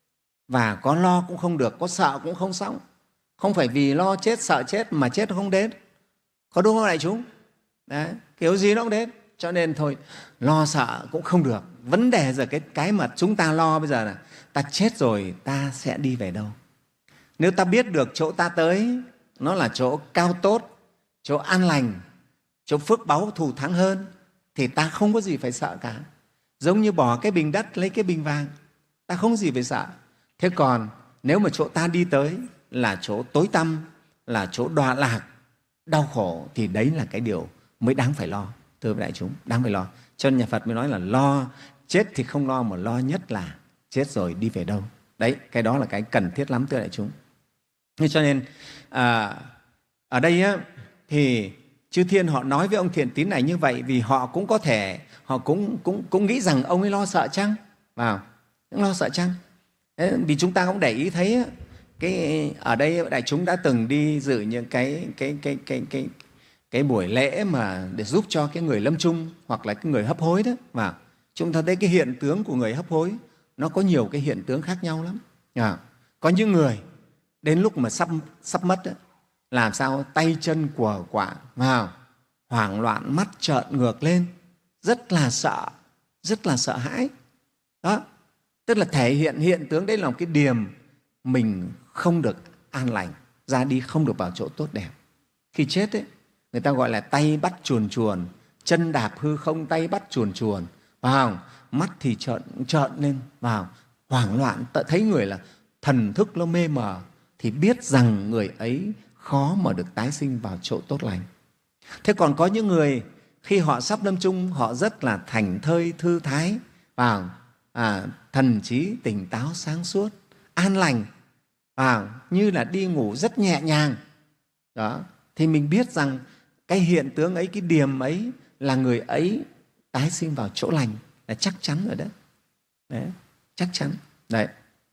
Speaker 4: Và có lo cũng không được, có sợ cũng không xong. Không phải vì lo chết, sợ chết mà chết không đến. Có đúng không đại chúng? Đấy, kiểu gì nó cũng đến. Cho nên thôi, lo sợ cũng không được. Vấn đề giờ cái, cái mà chúng ta lo bây giờ là ta chết rồi ta sẽ đi về đâu. Nếu ta biết được chỗ ta tới nó là chỗ cao tốt, chỗ an lành, chỗ phước báu thù thắng hơn, thì ta không có gì phải sợ cả. Giống như bỏ cái bình đất lấy cái bình vàng, ta không có gì phải sợ. Thế còn nếu mà chỗ ta đi tới là chỗ tối tăm, là chỗ đọa lạc, đau khổ, thì đấy là cái điều mới đáng phải lo. Thưa đại chúng, đáng phải lo. Cho nên nhà Phật mới nói là lo, chết thì không lo, mà lo nhất là chết rồi đi về đâu. Đấy, cái đó là cái cần thiết lắm, thưa đại chúng. Thế cho nên à, ở đây á, thì chư thiên họ nói với ông thiện tín này như vậy vì họ cũng có thể, họ cũng, cũng, cũng nghĩ rằng ông ấy lo sợ chăng? Vào, cũng lo sợ chăng? Thế, vì chúng ta cũng để ý thấy cái, ở đây đại chúng đã từng đi dự những cái, cái, cái, cái, cái, cái buổi lễ mà để giúp cho cái người lâm chung hoặc là cái người hấp hối đó. Và chúng ta thấy cái hiện tướng của người hấp hối nó có nhiều cái hiện tướng khác nhau lắm. À, có những người đến lúc mà sắp, sắp mất đó, làm sao tay chân quờ quạng, vào hoảng loạn, mắt trợn ngược lên, rất là sợ, rất là sợ hãi. Đó, tức là thể hiện hiện tướng đấy là một cái điểm mình không được an lành, ra đi không được vào chỗ tốt đẹp. Khi chết ấy, người ta gọi là tay bắt chuồn chuồn, chân đạp hư không, tay bắt chuồn chuồn, vào mắt thì trợn trợn lên, vào hoảng loạn, thấy người là thần thức nó mê mờ, thì biết rằng người ấy khó mà được tái sinh vào chỗ tốt lành. Thế còn có những người khi họ sắp lâm chung, họ rất là thảnh thơi, thư thái, vào à, thần trí tỉnh táo, sáng suốt, an lành, vào như là đi ngủ rất nhẹ nhàng. Đó, thì mình biết rằng cái hiện tướng ấy, cái điềm ấy là người ấy tái sinh vào chỗ lành là chắc chắn rồi đấy. Đấy, chắc chắn. Đấy.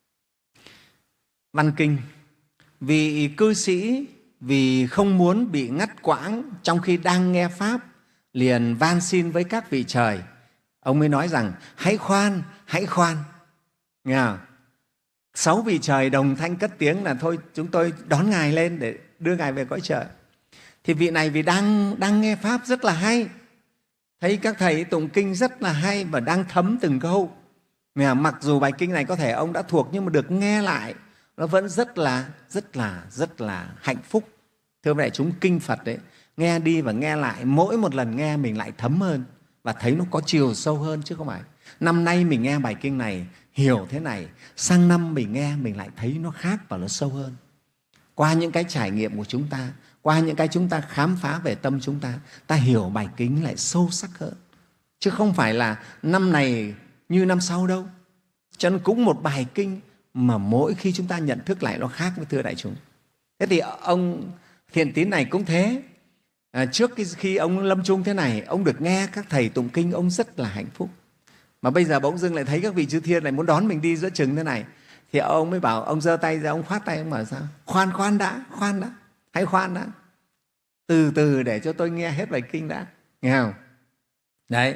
Speaker 4: Văn kinh: vị cư sĩ vì không muốn bị ngắt quãng trong khi đang nghe Pháp, liền van xin với các vị trời. Ông mới nói rằng hãy khoan, hãy khoan. Nghe không? Sáu vị trời đồng thanh cất tiếng là thôi chúng tôi đón Ngài lên để đưa Ngài về cõi trời. Thì vị này vì đang, đang nghe Pháp rất là hay, thấy các thầy tụng kinh rất là hay và đang thấm từng câu. Mặc dù bài kinh này có thể ông đã thuộc nhưng mà được nghe lại nó vẫn rất là rất là rất là hạnh phúc. Thưa đại chúng, kinh Phật đấy, nghe đi và nghe lại, mỗi một lần nghe mình lại thấm hơn và thấy nó có chiều sâu hơn, chứ không phải năm nay mình nghe bài kinh này hiểu thế này, sang năm mình nghe mình lại thấy nó khác và nó sâu hơn. Qua những cái trải nghiệm của chúng ta, qua những cái chúng ta khám phá về tâm chúng ta, ta hiểu bài kinh lại sâu sắc hơn, chứ không phải là năm này như năm sau đâu. Cho nên cũng một bài kinh mà mỗi khi chúng ta nhận thức lại nó khác với, thưa đại chúng. Thế thì ông Thiện Tín này cũng thế. À, trước cái khi ông lâm chung thế này, ông được nghe các thầy tụng kinh, ông rất là hạnh phúc. Mà bây giờ bỗng dưng lại thấy các vị chư thiên lại muốn đón mình đi giữa chừng thế này, thì ông mới bảo, ông giơ tay ra, ông khoát tay, ông bảo sao? Khoan khoan đã, khoan đã, hãy khoan đã, từ từ để cho tôi nghe hết bài kinh đã, nghe không? Đấy.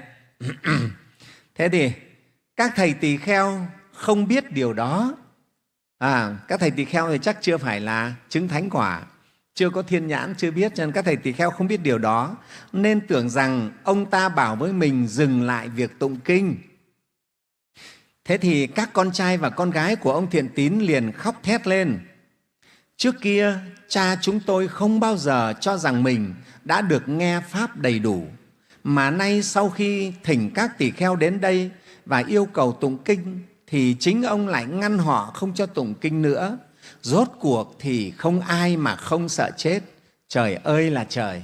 Speaker 4: Thế thì các thầy tỳ kheo không biết điều đó. À, các thầy tỳ kheo thì chắc chưa phải là chứng thánh quả, chưa có thiên nhãn, chưa biết, cho nên các thầy tỳ kheo không biết điều đó, nên tưởng rằng ông ta bảo với mình dừng lại việc tụng kinh. Thế thì các con trai và con gái của ông Thiện Tín liền khóc thét lên. Trước kia cha chúng tôi không bao giờ cho rằng mình đã được nghe pháp đầy đủ, mà nay sau khi thỉnh các tỳ kheo đến đây và yêu cầu tụng kinh thì chính ông lại ngăn họ không cho tụng kinh nữa. Rốt cuộc thì không ai mà không sợ chết. Trời ơi là trời.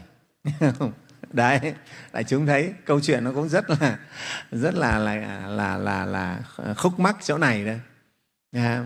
Speaker 4: Đấy, đại chúng thấy câu chuyện nó cũng rất là rất là là là là, là khúc mắc chỗ này đấy. À,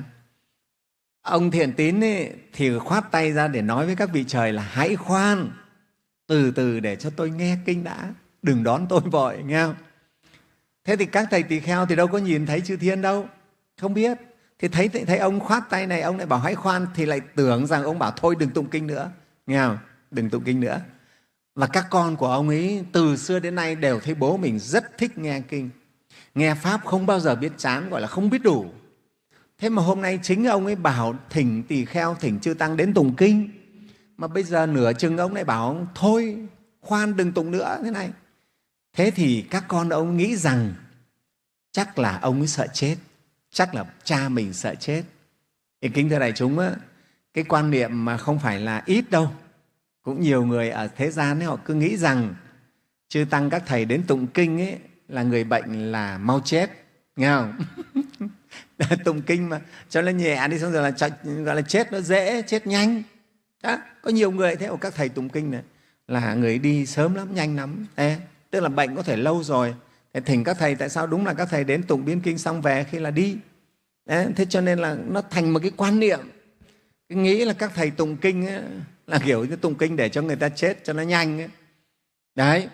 Speaker 4: ông Thiện Tín ấy, thì khoát tay ra để nói với các vị trời là hãy khoan, từ từ để cho tôi nghe kinh đã, đừng đón tôi vội, nghe không? Thế thì các thầy tỳ kheo thì đâu có nhìn thấy chư thiên đâu, không biết. Thì thấy, thấy ông khoát tay này, ông lại bảo hãy khoan, thì lại tưởng rằng ông bảo thôi đừng tụng kinh nữa, nghe không? Đừng tụng kinh nữa. Và các con của ông ấy từ xưa đến nay đều thấy bố mình rất thích nghe kinh, nghe pháp không bao giờ biết chán, gọi là không biết đủ. Thế mà hôm nay chính ông ấy bảo thỉnh tỳ kheo, thỉnh chư tăng đến tụng kinh, mà bây giờ nửa chừng ông lại bảo thôi khoan đừng tụng nữa thế này. Thế thì các con ông nghĩ rằng chắc là ông ấy sợ chết, chắc là cha mình sợ chết. Thì kính thưa đại chúng á, cái quan niệm mà không phải là ít đâu, cũng nhiều người ở thế gian ấy, họ cứ nghĩ rằng chư tăng các thầy đến tụng kinh ấy là người bệnh là mau chết, nghe không? Tụng kinh mà cho nó nhẹ đi, xong rồi là gọi là chết nó dễ, chết nhanh. Đó, có nhiều người thế, các thầy tụng kinh này là người đi sớm lắm, nhanh lắm. Ê, tức là bệnh có thể lâu rồi, thế thỉnh các thầy, tại sao? Đúng là các thầy đến tụng biến kinh xong về khi là đi. Đấy, thế cho nên là nó thành một cái quan niệm, cái nghĩ là các thầy tụng kinh ấy, là kiểu như tụng kinh để cho người ta chết cho nó nhanh ấy. Đấy.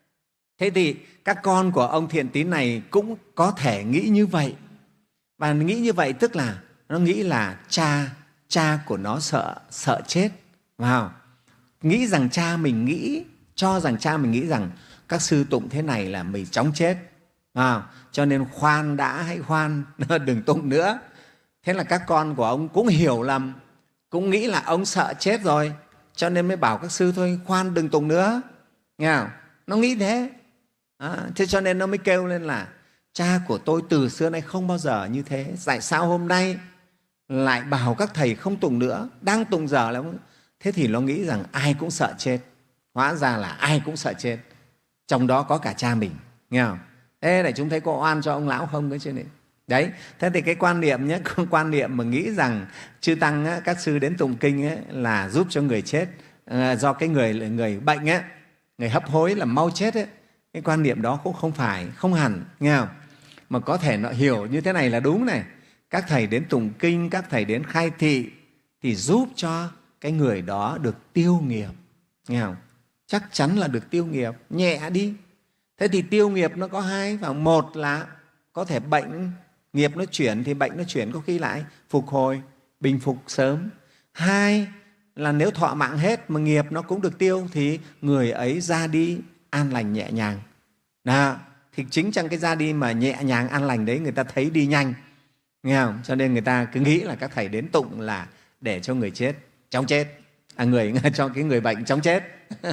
Speaker 4: Thế thì các con của ông Thiện Tín này cũng có thể nghĩ như vậy. Và nghĩ như vậy tức là nó nghĩ là cha cha của nó sợ sợ chết, vào nghĩ rằng cha mình nghĩ, cho rằng cha mình nghĩ rằng các sư tụng thế này là mình chóng chết, vào cho nên khoan đã, hãy khoan, đừng tụng nữa. Thế là các con của ông cũng hiểu lầm, cũng nghĩ là ông sợ chết rồi, cho nên mới bảo các sư thôi khoan đừng tụng nữa, nghe không? Nó nghĩ thế. À, thế cho nên nó mới kêu lên là cha của tôi từ xưa nay không bao giờ như thế, tại sao hôm nay lại bảo các thầy không tụng nữa, đang tụng giờ lắm. Thế thì nó nghĩ rằng ai cũng sợ chết, hóa ra là ai cũng sợ chết, trong đó có cả cha mình, nghe không? Thế để chúng thấy có oan cho ông lão không cái chuyện này. Đấy, thế thì cái quan niệm nhé, quan niệm mà nghĩ rằng chư tăng á, các sư đến tụng kinh ấy, là giúp cho người chết, à, do cái người người bệnh ấy, người hấp hối là mau chết ấy, cái quan niệm đó cũng không phải, không hẳn, nghe không? Mà có thể nó hiểu như thế này là đúng này. Các thầy đến tụng kinh, các thầy đến khai thị thì giúp cho cái người đó được tiêu nghiệp, nghe không? Chắc chắn là được tiêu nghiệp, nhẹ đi. Thế thì tiêu nghiệp nó có hai, và một là có thể bệnh nghiệp nó chuyển thì bệnh nó chuyển có khi lại phục hồi, bình phục sớm. Hai là nếu thọ mạng hết mà nghiệp nó cũng được tiêu thì người ấy ra đi an lành nhẹ nhàng. Đó, thì chính trong cái ra đi mà nhẹ nhàng an lành đấy người ta thấy đi nhanh, nghe không? Cho nên người ta cứ nghĩ là các thầy đến tụng là để cho người chết chóng chết, à, người cho cái người bệnh chóng chết.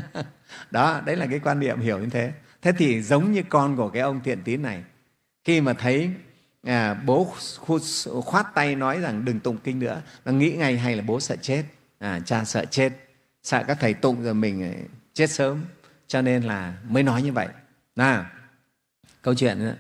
Speaker 4: Đó, đấy là cái quan niệm hiểu như thế. Thế thì giống như con của cái ông Thiện Tín này, khi mà thấy à, bố khoát tay nói rằng đừng tụng kinh nữa, nó nghĩ ngay hay là bố sợ chết, à, cha sợ chết, sợ các thầy tụng rồi mình chết sớm, cho nên là mới nói như vậy. Nào, câu chuyện nữa.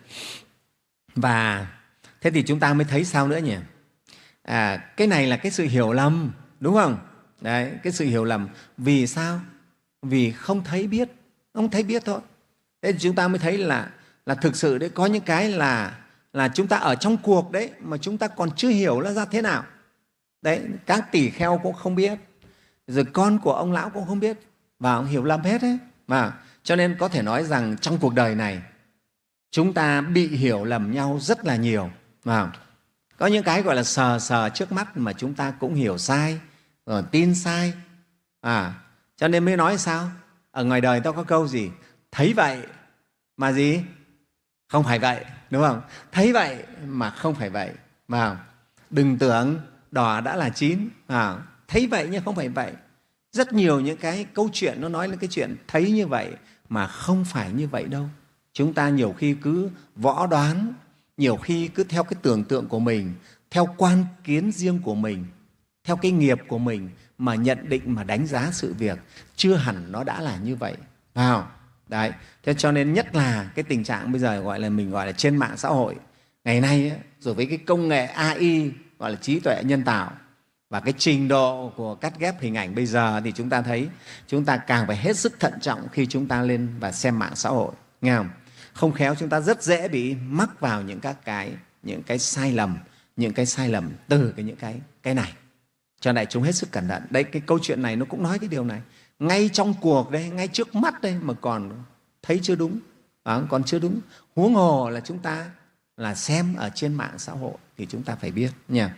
Speaker 4: Và thế thì chúng ta mới thấy sao nữa nhỉ? À, cái này là cái sự hiểu lầm, đúng không? Đấy, cái sự hiểu lầm. Vì sao? Vì không thấy biết, không thấy biết thôi. Thế thì chúng ta mới thấy là là thực sự đấy, có những cái là là chúng ta ở trong cuộc đấy mà chúng ta còn chưa hiểu nó ra thế nào. Đấy, các tỳ kheo cũng không biết. rồi con của ông lão cũng không biết, và ông hiểu lầm hết ấy. Mà cho nên có thể nói rằng trong cuộc đời này chúng ta bị hiểu lầm nhau rất là nhiều. Mà có những cái gọi là sờ sờ trước mắt mà chúng ta cũng hiểu sai, rồi tin sai. À, cho nên mới nói sao? Ở ngoài đời ta có câu gì? Thấy vậy mà gì? Không phải vậy, đúng không? Thấy vậy mà không phải vậy. Mà đừng tưởng đỏ đã là chín. À, thấy vậy nhưng không phải vậy. Rất nhiều những cái câu chuyện nó nói lên cái chuyện thấy như vậy mà không phải như vậy đâu. Chúng ta nhiều khi cứ võ đoán, nhiều khi cứ theo cái tưởng tượng của mình, theo quan kiến riêng của mình, theo cái nghiệp của mình mà nhận định, mà đánh giá sự việc, chưa hẳn nó đã là như vậy. Wow. Đấy. Thế cho nên nhất là cái tình trạng bây giờ gọi là mình gọi là trên mạng xã hội ngày nay ấy, rồi với cái công nghệ a i gọi là trí tuệ nhân tạo và cái trình độ của cắt ghép hình ảnh bây giờ, thì chúng ta thấy chúng ta càng phải hết sức thận trọng khi chúng ta lên và xem mạng xã hội, nghe không? Không khéo chúng ta rất dễ bị mắc vào những các cái những cái sai lầm, những cái sai lầm từ cái những cái cái này. Cho đại chúng hết sức cẩn thận. Đấy, cái câu chuyện này nó cũng nói cái điều này. Ngay trong cuộc đây, ngay trước mắt đây mà còn thấy chưa đúng, à, còn chưa đúng. Huống hồ là chúng ta là xem ở trên mạng xã hội thì chúng ta phải biết nha.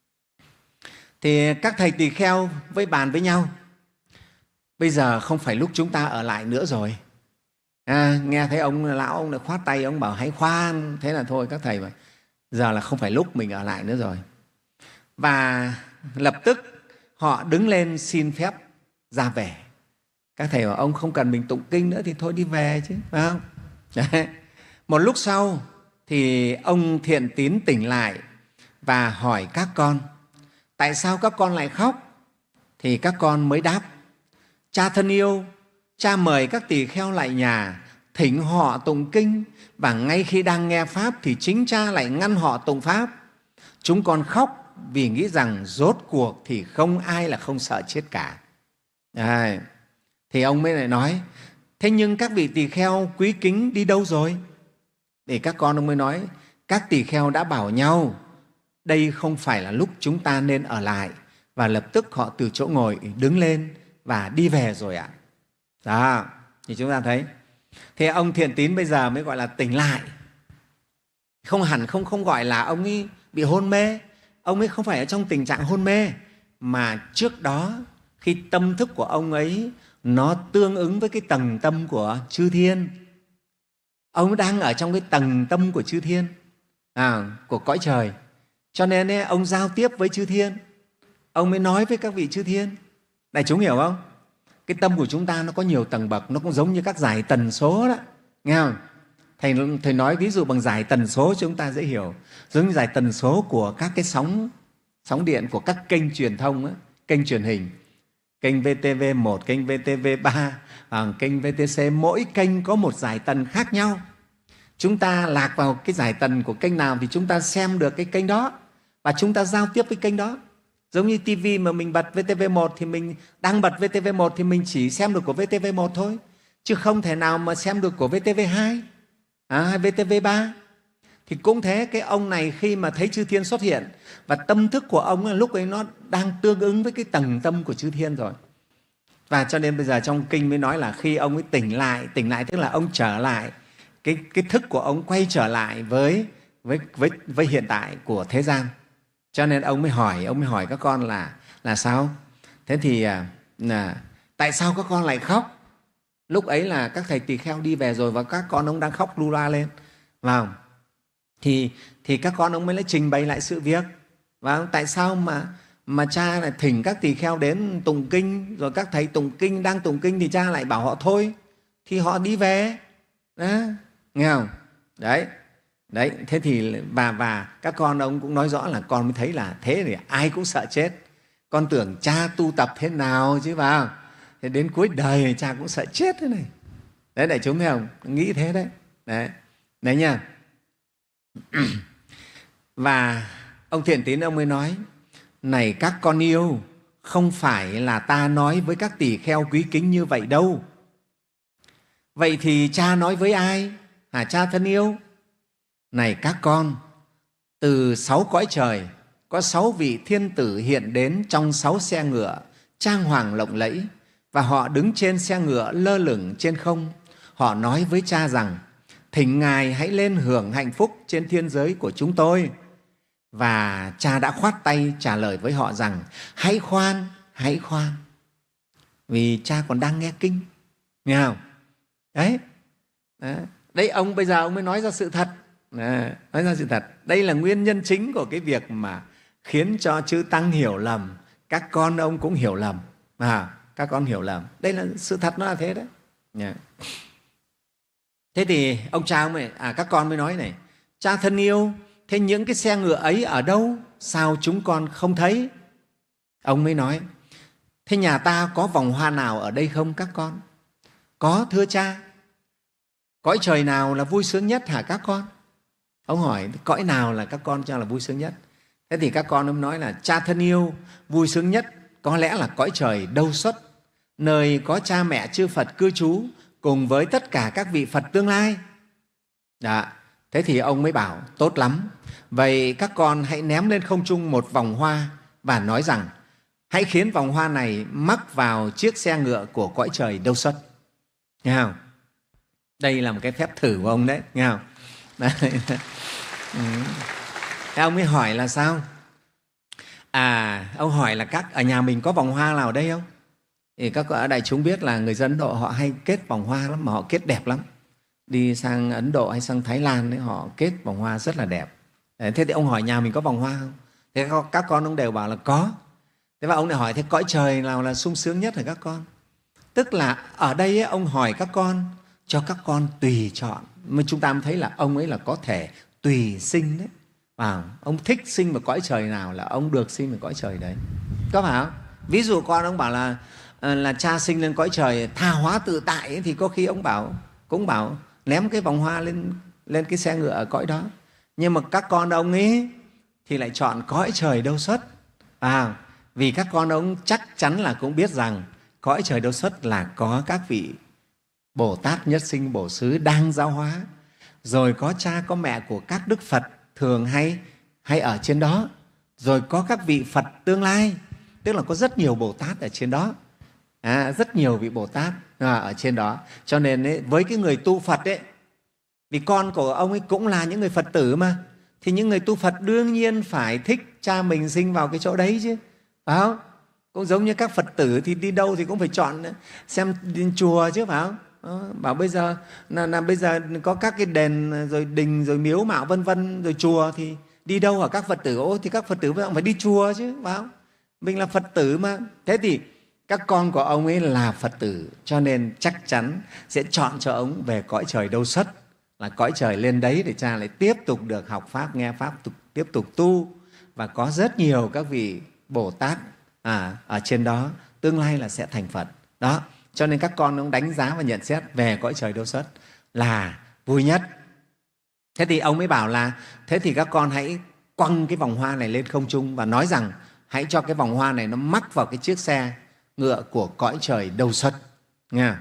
Speaker 4: Thì các thầy tỳ kheo với bàn với nhau, bây giờ không phải lúc chúng ta ở lại nữa rồi. À, nghe thấy ông lão ông lại khoát tay, ông bảo hãy khoan, thế là thôi các thầy mà. Giờ là không phải lúc mình ở lại nữa rồi. Và lập tức họ đứng lên xin phép ra về. Các thầy bảo ông không cần mình tụng kinh nữa thì thôi đi về chứ, phải không? Đấy. Một lúc sau thì ông Thiện Tín tỉnh lại và hỏi các con, tại sao các con lại khóc? Thì các con mới đáp, cha thân yêu, cha mời các tỳ kheo lại nhà, thỉnh họ tụng kinh, và ngay khi đang nghe Pháp thì chính cha lại ngăn họ tụng Pháp. Chúng con khóc vì nghĩ rằng rốt cuộc thì không ai là không sợ chết cả. Đấy. Thì ông mới lại nói, thế nhưng các vị tỳ kheo quý kính đi đâu rồi? Để các con ông mới nói, các tỳ kheo đã bảo nhau, đây không phải là lúc chúng ta nên ở lại, và lập tức họ từ chỗ ngồi đứng lên và đi về rồi ạ. Đó, thì chúng ta thấy. Thế ông Thiện Tín bây giờ mới gọi là tỉnh lại. Không hẳn, không, không gọi là ông ấy bị hôn mê. Ông ấy không phải ở trong tình trạng hôn mê, mà trước đó khi tâm thức của ông ấy nó tương ứng với cái tầng tâm của chư thiên. Ông đang ở trong cái tầng tâm của chư thiên, à, của cõi trời. Cho nên ấy, ông giao tiếp với chư thiên, ông mới nói với các vị chư thiên. Đại chúng hiểu không? Cái tâm của chúng ta nó có nhiều tầng bậc, nó cũng giống như các giải tần số đó, nghe không? Thầy, thầy nói ví dụ bằng giải tần số chúng ta dễ hiểu. Giống như giải tần số của các cái sóng, sóng điện của các kênh truyền thông, đó, kênh truyền hình. Kênh vê tê vê một, kênh vê tê vê ba, à, kênh vê tê xê, mỗi kênh có một giải tần khác nhau. Chúng ta lạc vào cái giải tần của kênh nào thì chúng ta xem được cái kênh đó và chúng ta giao tiếp với kênh đó. Giống như ti vi mà mình bật vê tê vê một thì mình đang bật vê tê vê một thì mình chỉ xem được của vê tê vê một thôi, chứ không thể nào mà xem được của vê tê vê hai, à, hay vê tê vê ba. Thì cũng thế, cái ông này khi mà thấy chư thiên xuất hiện và tâm thức của ông lúc ấy nó đang tương ứng với cái tầng tâm của chư thiên rồi. Và cho nên bây giờ trong kinh mới nói là khi ông ấy tỉnh lại, tỉnh lại tức là ông trở lại, cái, cái thức của ông quay trở lại với, với, với, với hiện tại của thế gian. Cho nên ông mới hỏi, ông mới hỏi các con là là sao? Thế thì là, tại sao các con lại khóc? Lúc ấy là các thầy tỳ kheo đi về rồi và các con ông đang khóc lu la lên. Vào. Thì, thì các con ông mới lại trình bày lại sự việc. Và tại sao mà, mà cha lại thỉnh các tỳ kheo đến tụng kinh, rồi các thầy tụng kinh, đang tụng kinh thì cha lại bảo họ thôi, thì họ đi về. Đó, nghe không? Đấy. Đấy, thế thì và, và các con ông cũng nói rõ là con mới thấy là thế thì ai cũng sợ chết. Con tưởng cha tu tập thế nào chứ vào. Thế đến cuối đời này cha cũng sợ chết thế này. Đấy, đại chúng thấy không? Nghĩ thế đấy. Đấy, đấy nha. Và ông Thiện Tín ông mới nói, này các con yêu, không phải là ta nói với các tỳ kheo quý kính như vậy đâu. Vậy thì cha nói với ai? Hả cha thân yêu? Này các con, từ sáu cõi trời có sáu vị thiên tử hiện đến trong sáu xe ngựa, trang hoàng lộng lẫy, và họ đứng trên xe ngựa lơ lửng trên không. Họ nói với Cha rằng: thỉnh Ngài hãy lên hưởng hạnh phúc trên thiên giới của chúng tôi. Và Cha đã khoát tay trả lời với họ rằng: hãy khoan, hãy khoan. Vì Cha còn đang nghe kinh, nghe không? Đấy, đấy. Đấy, ông bây giờ ông mới nói ra sự thật. Đấy, nói ra sự thật. Đây là nguyên nhân chính của cái việc mà khiến cho chư Tăng hiểu lầm, các con ông cũng hiểu lầm. À, các con hiểu lầm. Đây là sự thật, nó là thế đấy. Yeah. Thế thì ông cha ông ấy, à, các con mới nói này: cha thân yêu, thế những cái xe ngựa ấy ở đâu? Sao chúng con không thấy? Ông mới nói: thế nhà ta có vòng hoa nào ở đây không các con? Có, thưa cha. Cõi trời nào là vui sướng nhất hả các con? Ông hỏi cõi nào là các con cho là vui sướng nhất. Thế thì các con ông nói là: cha thân yêu, vui sướng nhất có lẽ là cõi trời Đâu Xuất, nơi có cha mẹ chư Phật cư trú cùng với tất cả các vị Phật tương lai. Đó. Thế thì ông mới bảo: tốt lắm, vậy các con hãy ném lên không trung một vòng hoa và nói rằng: hãy khiến vòng hoa này mắc vào chiếc xe ngựa của cõi trời Đâu Xuất. Nghe không? Đây là một cái phép thử của ông đấy, nghe không? Đấy. Ừ. Thế ông mới hỏi là sao? À, ông hỏi là các ở nhà mình có vòng hoa nào ở đây không? Thì các ở đại chúng biết là người dân Ấn Độ họ hay kết vòng hoa lắm, mà họ kết đẹp lắm. Đi sang Ấn Độ hay sang Thái Lan ấy, họ kết vòng hoa rất là đẹp. Thế thì ông hỏi nhà mình có vòng hoa không? Thế các con ông đều bảo là có. Thế và ông lại hỏi: thế cõi trời nào là sung sướng nhất hả các con? Tức là ở đây ấy, ông hỏi các con cho các con tùy chọn. Mà chúng ta mới thấy là ông ấy là có thể tùy sinh đấy. À, ông thích sinh vào cõi trời nào là ông được sinh vào cõi trời đấy. Có phải không? Ví dụ con ông bảo là là cha sinh lên cõi trời tha hóa tự tại ấy, thì có khi ông bảo cũng bảo ném cái vòng hoa lên lên cái xe ngựa ở cõi đó. Nhưng mà các con ông ấy thì lại chọn cõi trời Đâu Xuất. À, vì các con ông chắc chắn là cũng biết rằng cõi trời Đâu Xuất là có các vị Bồ Tát Nhất Sinh Bổ Xứ đang giáo hóa, rồi có cha có mẹ của các đức Phật thường hay hay ở trên đó, rồi có các vị Phật tương lai, tức là có rất nhiều Bồ Tát ở trên đó. À, rất nhiều vị Bồ Tát à, ở trên đó. Cho nên ấy, với cái người tu Phật ấy, vì con của ông ấy cũng là những người Phật tử mà, thì những người tu Phật đương nhiên phải thích cha mình sinh vào cái chỗ đấy chứ, phải không? Cũng giống như các Phật tử thì đi đâu thì cũng phải chọn xem đến chùa chứ, phải không? Đó, bảo bây giờ là, là bây giờ có các cái đền rồi đình rồi miếu mạo vân vân rồi chùa, thì đi đâu hả các Phật tử? Ô, thì các Phật tử phải đi chùa chứ, phải không? Mình là Phật tử mà. Thế thì các con của ông ấy là Phật tử, cho nên chắc chắn sẽ chọn cho ông về cõi trời Đâu Xuất, là cõi trời lên đấy để cha lại tiếp tục được học Pháp, nghe Pháp, tiếp tục tu. Và có rất nhiều các vị Bồ Tát à, ở trên đó, tương lai là sẽ thành Phật. Đó, cho nên các con ông đánh giá và nhận xét về cõi trời Đâu Xuất là vui nhất. Thế thì ông mới bảo là thế thì các con hãy quăng cái vòng hoa này lên không trung và nói rằng hãy cho cái vòng hoa này nó mắc vào cái chiếc xe ngựa của cõi trời Đâu Xuất. Nghe?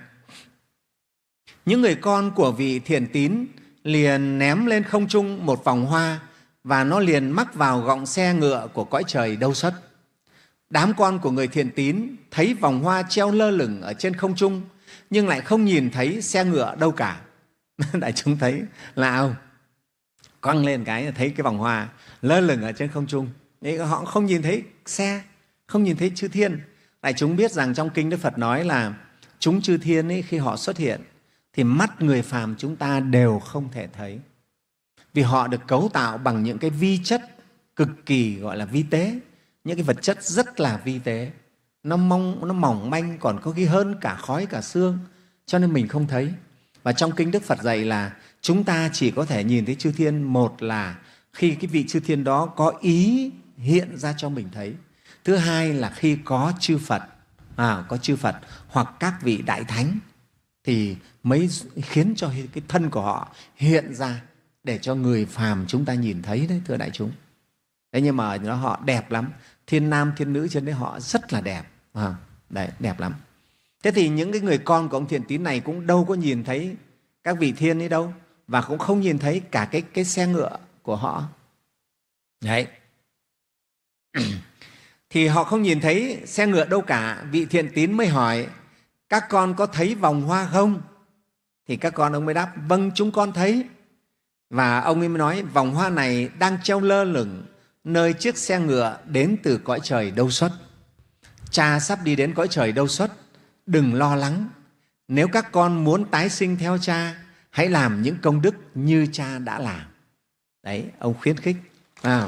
Speaker 4: Những người con của vị thiện tín liền ném lên không trung một vòng hoa và nó liền mắc vào gọng xe ngựa của cõi trời Đâu Xuất. Đám con của người thiện tín thấy vòng hoa treo lơ lửng ở trên không trung nhưng lại không nhìn thấy xe ngựa đâu cả. Đại chúng thấy lạ không? Quăng lên cái thấy cái vòng hoa lơ lửng ở trên không trung. Đấy, họ không nhìn thấy xe, không nhìn thấy chư thiên. Đại chúng biết rằng trong kinh Đức Phật nói là chúng chư thiên ấy, khi họ xuất hiện thì mắt người phàm chúng ta đều không thể thấy, vì họ được cấu tạo bằng những cái vi chất cực kỳ gọi là vi tế, những cái vật chất rất là vi tế, nó mong nó mỏng manh, còn có khi hơn cả khói cả xương, cho nên mình không thấy. Và trong kinh Đức Phật dạy là chúng ta chỉ có thể nhìn thấy chư thiên, một là khi cái vị chư thiên đó có ý hiện ra cho mình thấy, thứ hai là khi có chư Phật, à, có chư Phật hoặc các vị đại thánh thì mới khiến cho cái thân của họ hiện ra để cho người phàm chúng ta nhìn thấy đấy, thưa đại chúng. Thế nhưng mà nó họ đẹp lắm, thiên nam thiên nữ trên đấy họ rất là đẹp, à, đấy, đẹp lắm. Thế thì những cái người con của ông thiện tín này cũng đâu có nhìn thấy các vị thiên ấy đâu, và cũng không nhìn thấy cả cái, cái xe ngựa của họ. Đấy. thì họ không nhìn thấy xe ngựa đâu cả. Vị thiện tín mới hỏi: các con có thấy vòng hoa không? Thì các con ông mới đáp: vâng, chúng con thấy. Và ông ấy mới nói: vòng hoa này đang treo lơ lửng nơi chiếc xe ngựa đến từ cõi trời đâu xuất. Cha sắp đi đến cõi trời đâu xuất, đừng lo lắng. Nếu các con muốn tái sinh theo cha, hãy làm những công đức như cha đã làm. Đấy, ông khuyến khích. À.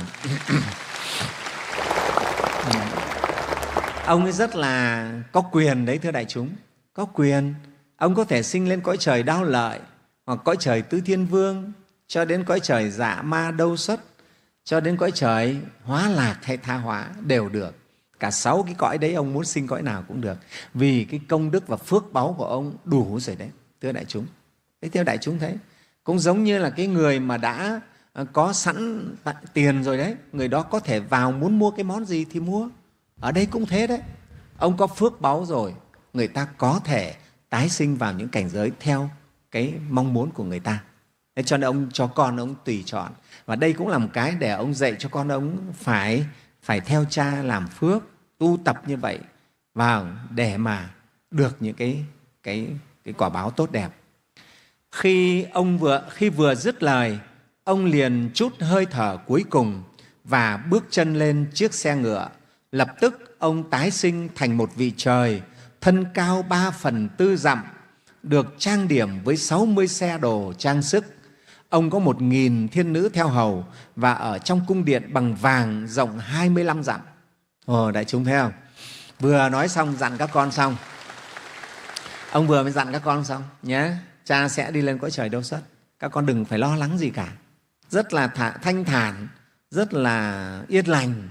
Speaker 4: Ông ấy rất là có quyền đấy, thưa đại chúng. Có quyền. Ông có thể sinh lên cõi trời Đao Lợi, hoặc cõi trời Tứ Thiên Vương, cho đến cõi trời Dạ Ma Đâu Xuất, cho đến cõi trời Hóa Lạc hay Tha Hóa đều được. Cả sáu cái cõi đấy ông muốn sinh cõi nào cũng được, vì cái công đức và phước báu của ông đủ rồi đấy, thưa đại chúng. Thế theo đại chúng thấy, cũng giống như là cái người mà đã có sẵn tiền rồi đấy, người đó có thể vào muốn mua cái món gì thì mua. Ở đây cũng thế đấy, ông có phước báu rồi, người ta có thể tái sinh vào những cảnh giới theo cái mong muốn của người ta. Thế cho nên ông cho con ông tùy chọn. Và đây cũng là một cái để ông dạy cho con ông phải, phải theo cha làm phước, tu tập như vậy vào để mà được những cái, cái, cái quả báo tốt đẹp. Khi ông vừa, khi vừa dứt lời, ông liền trút hơi thở cuối cùng và bước chân lên chiếc xe ngựa. Lập tức ông tái sinh thành một vị trời, thân cao ba phần tư dặm, được trang điểm với sáu mươi xe đồ trang sức. Ông có một nghìn thiên nữ theo hầu và ở trong cung điện bằng vàng rộng hai mươi lăm dặm. Ồ, đại chúng thấy không? Vừa nói xong, dặn các con xong. Ông vừa mới dặn các con xong nhé. Cha sẽ đi lên cõi trời đâu xuất. Các con đừng phải lo lắng gì cả. Rất là thả, thanh thản, rất là yên lành.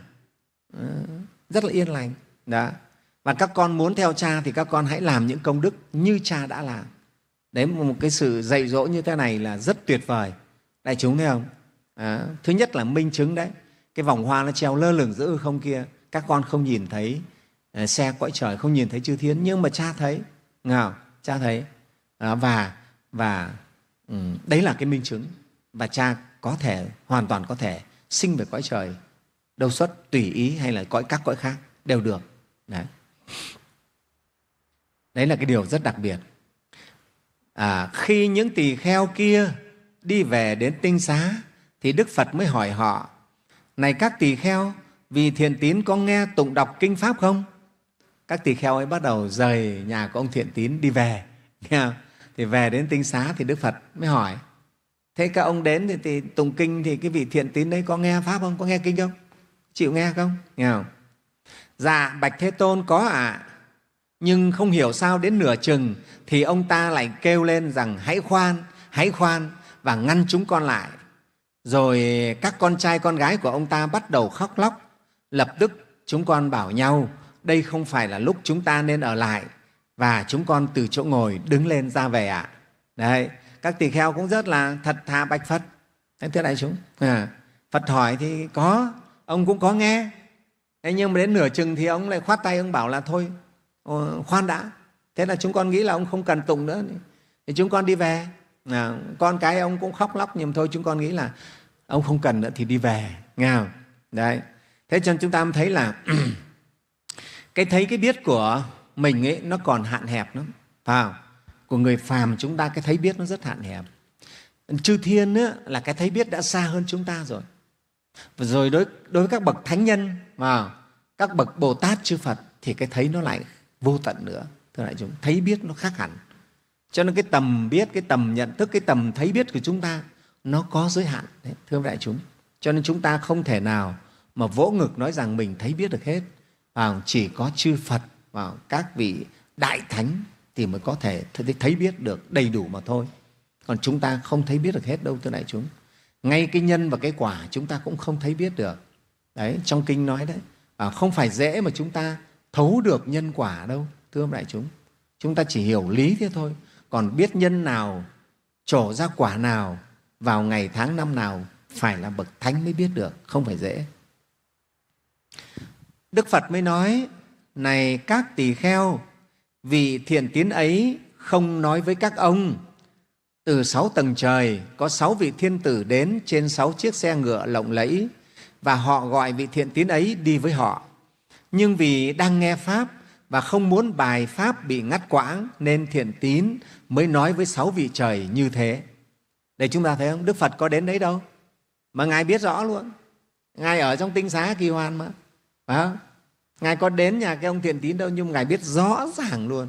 Speaker 4: Rất là yên lành. Đó. Và các con muốn theo cha thì các con hãy làm những công đức như cha đã làm. Đấy, một cái sự dạy dỗ như thế này là rất tuyệt vời. Đại chúng thấy không? À, thứ nhất là minh chứng đấy. Cái vòng hoa nó treo lơ lửng giữa hư không kia, các con không nhìn thấy uh, xe cõi trời, không nhìn thấy chư thiên, nhưng mà cha thấy. Ngào, cha thấy. À, và và um, đấy là cái minh chứng. Và cha có thể, hoàn toàn có thể sinh về cõi trời đâu xuất tùy ý, hay là cõi các cõi khác đều được. Đấy. Đấy là cái điều rất đặc biệt. À, khi những tỳ kheo kia đi về đến tinh xá thì Đức Phật mới hỏi họ: này các tỳ kheo, vì thiện tín có nghe tụng đọc kinh pháp không? Các tỳ kheo ấy bắt đầu rời nhà của ông thiện tín đi về. Thì về đến tinh xá thì Đức Phật mới hỏi: thế các ông đến thì, thì tụng kinh thì cái vị thiện tín đấy có nghe pháp không? Có nghe kinh không? Chịu nghe không? Nghe không? Dạ bạch Thế Tôn, có ạ. À. Nhưng không hiểu sao đến nửa chừng thì ông ta lại kêu lên rằng hãy khoan, hãy khoan, và ngăn chúng con lại. Rồi các con trai con gái của ông ta bắt đầu khóc lóc. Lập tức chúng con bảo nhau: đây không phải là lúc chúng ta nên ở lại. Và chúng con từ chỗ ngồi đứng lên ra về ạ. À. Đấy, các tỳ kheo cũng rất là thật thà bạch Phật. Thế thưa đại chúng, à, Phật hỏi thì có, ông cũng có nghe. Thế nhưng mà đến nửa chừng thì ông lại khoát tay, ông bảo là thôi, khoan đã. Thế là chúng con nghĩ là ông không cần tụng nữa, thì chúng con đi về. À, con cái ông cũng khóc lóc, nhưng thôi chúng con nghĩ là ông không cần nữa thì đi về. Nghe không? Đấy. Thế cho nên chúng ta mới thấy là cái thấy cái biết của mình ấy nó còn hạn hẹp lắm. Phải không? Của người phàm chúng ta cái thấy biết nó rất hạn hẹp. Chư thiên ấy, là cái thấy biết đã xa hơn chúng ta rồi. Và rồi đối, đối với các bậc thánh nhân, mà các bậc Bồ Tát chư Phật thì cái thấy nó lại vô tận nữa. Thưa đại chúng, thấy biết nó khác hẳn. Cho nên cái tầm biết, cái tầm nhận thức, cái tầm thấy biết của chúng ta nó có giới hạn. Đấy, thưa đại chúng. Cho nên chúng ta không thể nào mà vỗ ngực nói rằng mình thấy biết được hết. À, chỉ có chư Phật và các vị đại thánh thì mới có thể thấy biết được đầy đủ mà thôi. Còn chúng ta không thấy biết được hết đâu, thưa đại chúng. Ngay cái nhân và cái quả chúng ta cũng không thấy biết được. Đấy, trong kinh nói đấy, à, không phải dễ mà chúng ta thấu được nhân quả đâu, thưa đại chúng. Chúng ta chỉ hiểu lý thế thôi. Còn biết nhân nào, trổ ra quả nào, vào ngày tháng năm nào, phải là bậc thánh mới biết được, không phải dễ. Đức Phật mới nói: này các tỳ kheo, vị thiện tín ấy không nói với các ông. Từ sáu tầng trời có sáu vị thiên tử đến trên sáu chiếc xe ngựa lộng lẫy, và họ gọi vị thiện tín ấy đi với họ. nhưng vì đang nghe Pháp và không muốn bài Pháp bị ngắt quãng nên Thiện Tín mới nói với sáu vị trời như thế. Để chúng ta thấy không? Đức Phật có đến đấy đâu, mà Ngài biết rõ luôn. Ngài ở trong tinh xá Kỳ Hoàn mà, phải không? Ngài có đến nhà cái ông Thiện Tín đâu, nhưng Ngài biết rõ ràng luôn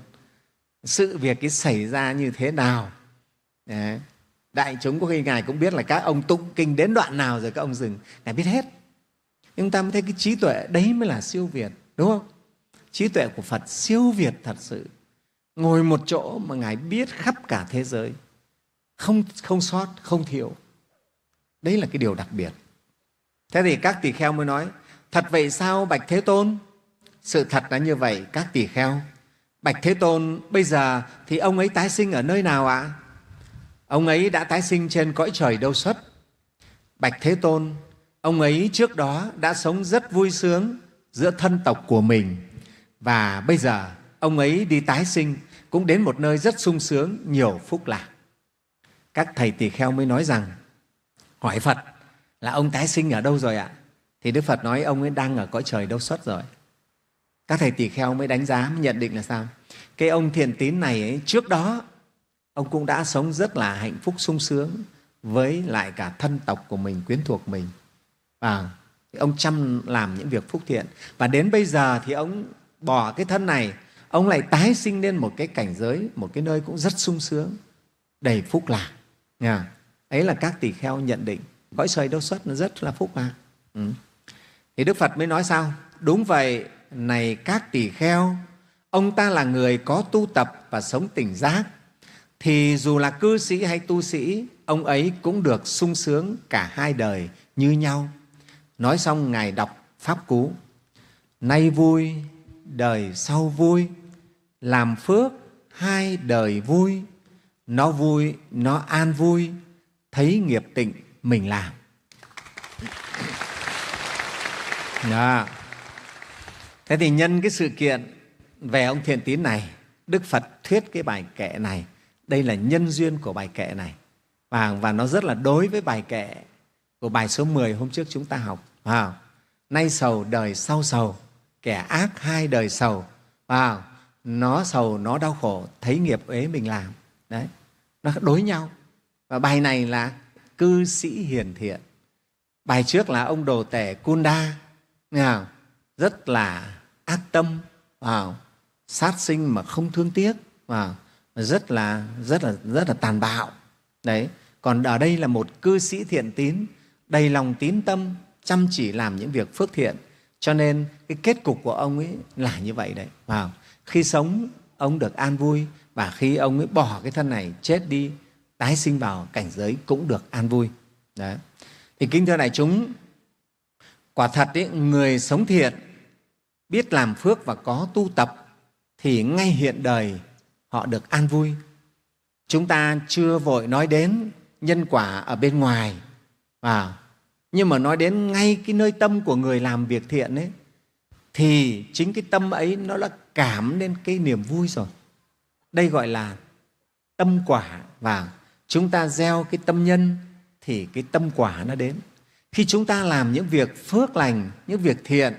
Speaker 4: sự việc cái xảy ra như thế nào. Đấy. Đại chúng có khi Ngài cũng biết là các ông tụng kinh đến đoạn nào rồi các ông dừng, Ngài biết hết. Nhưng ta mới thấy cái trí tuệ đấy mới là siêu việt, đúng không? Trí tuệ của Phật siêu việt thật sự. Ngồi một chỗ mà Ngài biết khắp cả thế giới, không, không sót, không thiếu. Đấy là cái điều đặc biệt. Thế thì các tỳ kheo mới nói, thật vậy sao Bạch Thế Tôn? Sự thật là như vậy các tỳ kheo. Bạch Thế Tôn, bây giờ thì ông ấy tái sinh ở nơi nào ạ? Ông ấy đã tái sinh trên cõi trời Đâu Xuất. Bạch Thế Tôn, ông ấy trước đó đã sống rất vui sướng giữa thân tộc của mình, và bây giờ ông ấy đi tái sinh cũng đến một nơi rất sung sướng, nhiều phúc lạc. Các thầy tỳ kheo mới nói rằng, hỏi Phật là ông tái sinh ở đâu rồi ạ? Thì Đức Phật nói ông ấy đang ở cõi trời Đâu Xuất rồi. Các thầy tỳ kheo mới đánh giá, mới nhận định là sao? Cái ông Thiện Tín này ấy, trước đó ông cũng đã sống rất là hạnh phúc sung sướng với lại cả thân tộc của mình, quyến thuộc mình. Và ông chăm làm những việc phúc thiện. Và đến bây giờ thì ông bỏ cái thân này, ông lại tái sinh lên một cái cảnh giới, một cái nơi cũng rất sung sướng, đầy phúc lạc. Nha. Ấy là các tỳ kheo nhận định cõi trời Đâu Xuất nó rất là phúc lạc. Ừ. Thì Đức Phật mới nói sao? Đúng vậy, này các tỳ kheo, ông ta là người có tu tập và sống tỉnh giác, thì dù là cư sĩ hay tu sĩ, ông ấy cũng được sung sướng cả hai đời như nhau. Nói xong Ngài đọc Pháp Cú. Nay vui, đời sau vui, làm phước hai đời vui, nó vui, nó an vui, thấy nghiệp tịnh mình làm. Đó. Thế thì nhân cái sự kiện về ông Thiện Tín này, Đức Phật thuyết cái bài kệ này. Đây là nhân duyên của bài kệ này. Và, và nó rất là đối với bài kệ của bài số mười hôm trước chúng ta học. Wow. Nay sầu đời sau sầu, kẻ ác hai đời sầu. Wow. Nó sầu, nó đau khổ, thấy nghiệp uế mình làm. Đấy. Nó đối nhau. Và bài này là cư sĩ hiền thiện. Bài trước là ông đồ tể Kunda, rất là ác tâm, wow, sát sinh mà không thương tiếc, wow, rất là rất là rất là tàn bạo. Đấy. Còn ở đây là một cư sĩ thiện tín, đầy lòng tín tâm, chăm chỉ làm những việc phước thiện. Cho nên cái kết cục của ông ấy là như vậy đấy. Wow. Khi sống ông được an vui, và khi ông ấy bỏ cái thân này chết đi, tái sinh vào cảnh giới cũng được an vui. Đấy. Thì kính thưa đại chúng, quả thật ấy, người sống thiện, biết làm phước và có tu tập thì ngay hiện đời họ được an vui. Chúng ta chưa vội nói đến nhân quả ở bên ngoài, à, nhưng mà nói đến ngay cái nơi tâm của người làm việc thiện ấy, thì chính cái tâm ấy nó đã cảm lên cái niềm vui rồi. Đây gọi là tâm quả. Và chúng ta gieo cái tâm nhân thì cái tâm quả nó đến. Khi chúng ta làm những việc phước lành, những việc thiện,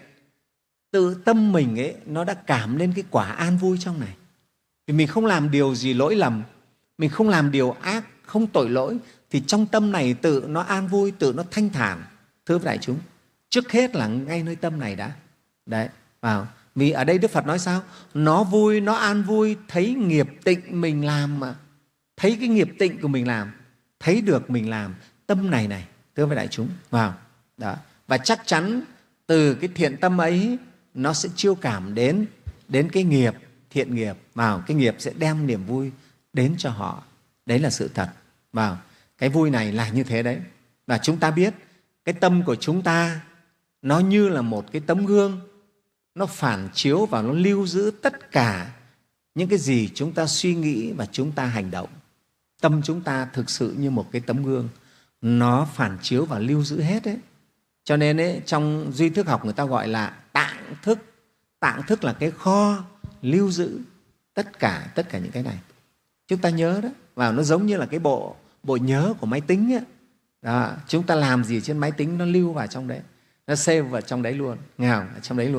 Speaker 4: tự tâm mình ấy nó đã cảm lên cái quả an vui trong này. Vì mình không làm điều gì lỗi lầm, mình không làm điều ác, không tội lỗi, thì trong tâm này tự nó an vui, tự nó thanh thản. Thưa đại chúng, trước hết là ngay nơi tâm này đã. Đấy, vào. Vì ở đây Đức Phật nói sao? Nó vui, nó an vui, thấy nghiệp tịnh mình làm mà. Thấy cái nghiệp tịnh của mình làm, thấy được mình làm, tâm này này, thưa với đại chúng. Vào. Đó. Và chắc chắn từ cái thiện tâm ấy nó sẽ chiêu cảm đến đến cái nghiệp, thiện nghiệp. Vào. Cái nghiệp sẽ đem niềm vui đến cho họ. Đấy là sự thật. Vào. Cái vui này là như thế đấy. Và chúng ta biết cái tâm của chúng ta nó như là một cái tấm gương, nó phản chiếu và nó lưu giữ tất cả những cái gì chúng ta suy nghĩ và chúng ta hành động. Tâm chúng ta thực sự như một cái tấm gương, nó phản chiếu và lưu giữ hết đấy. Cho nên ấy, trong duy thức học người ta gọi là tạng thức. Tạng thức là cái kho lưu giữ tất cả tất cả những cái này. Chúng ta nhớ đó, và nó giống như là cái bộ bộ nhớ của máy tính ấy. Đó, chúng ta làm gì trên máy tính nó lưu vào trong đấy, nó save vào trong đấy luôn, nghe không? Ở trong đấy luôn.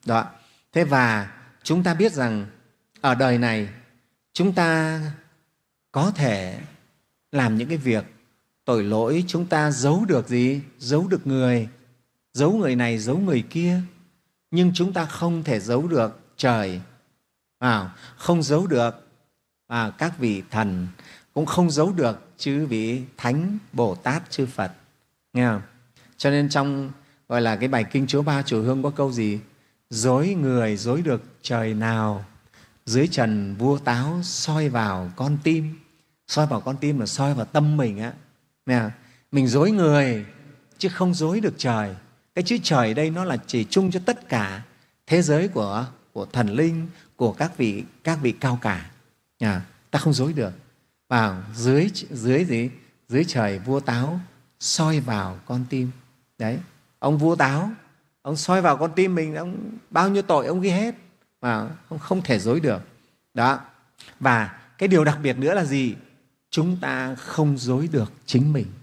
Speaker 4: Đó. Thế và chúng ta biết rằng ở đời này chúng ta có thể làm những cái việc tội lỗi, chúng ta giấu được gì? Giấu được người, giấu người này, giấu người kia. Nhưng chúng ta không thể giấu được trời, à, không giấu được à, các vị thần, cũng không giấu được chư vị Thánh, Bồ Tát, chư Phật. Nghe không? Cho nên trong gọi là cái bài Kinh Chúa Ba Chùa Hương có câu gì? Dối người dối được trời nào, dưới trần vua táo soi vào con tim. Soi vào con tim là soi vào tâm mình á. Nè, mình dối người chứ không dối được trời. Cái chữ trời đây nó là chỉ chung cho tất cả thế giới của, của thần linh, của các vị các vị cao cả. À, ta không dối được. Vào dưới dưới gì? Dưới trời vua táo soi vào con tim. Đấy, ông vua táo, ông soi vào con tim mình, ông bao nhiêu tội ông ghi hết, mà không không thể dối được. Đó. Và cái điều đặc biệt nữa là gì? Chúng ta không dối được chính mình.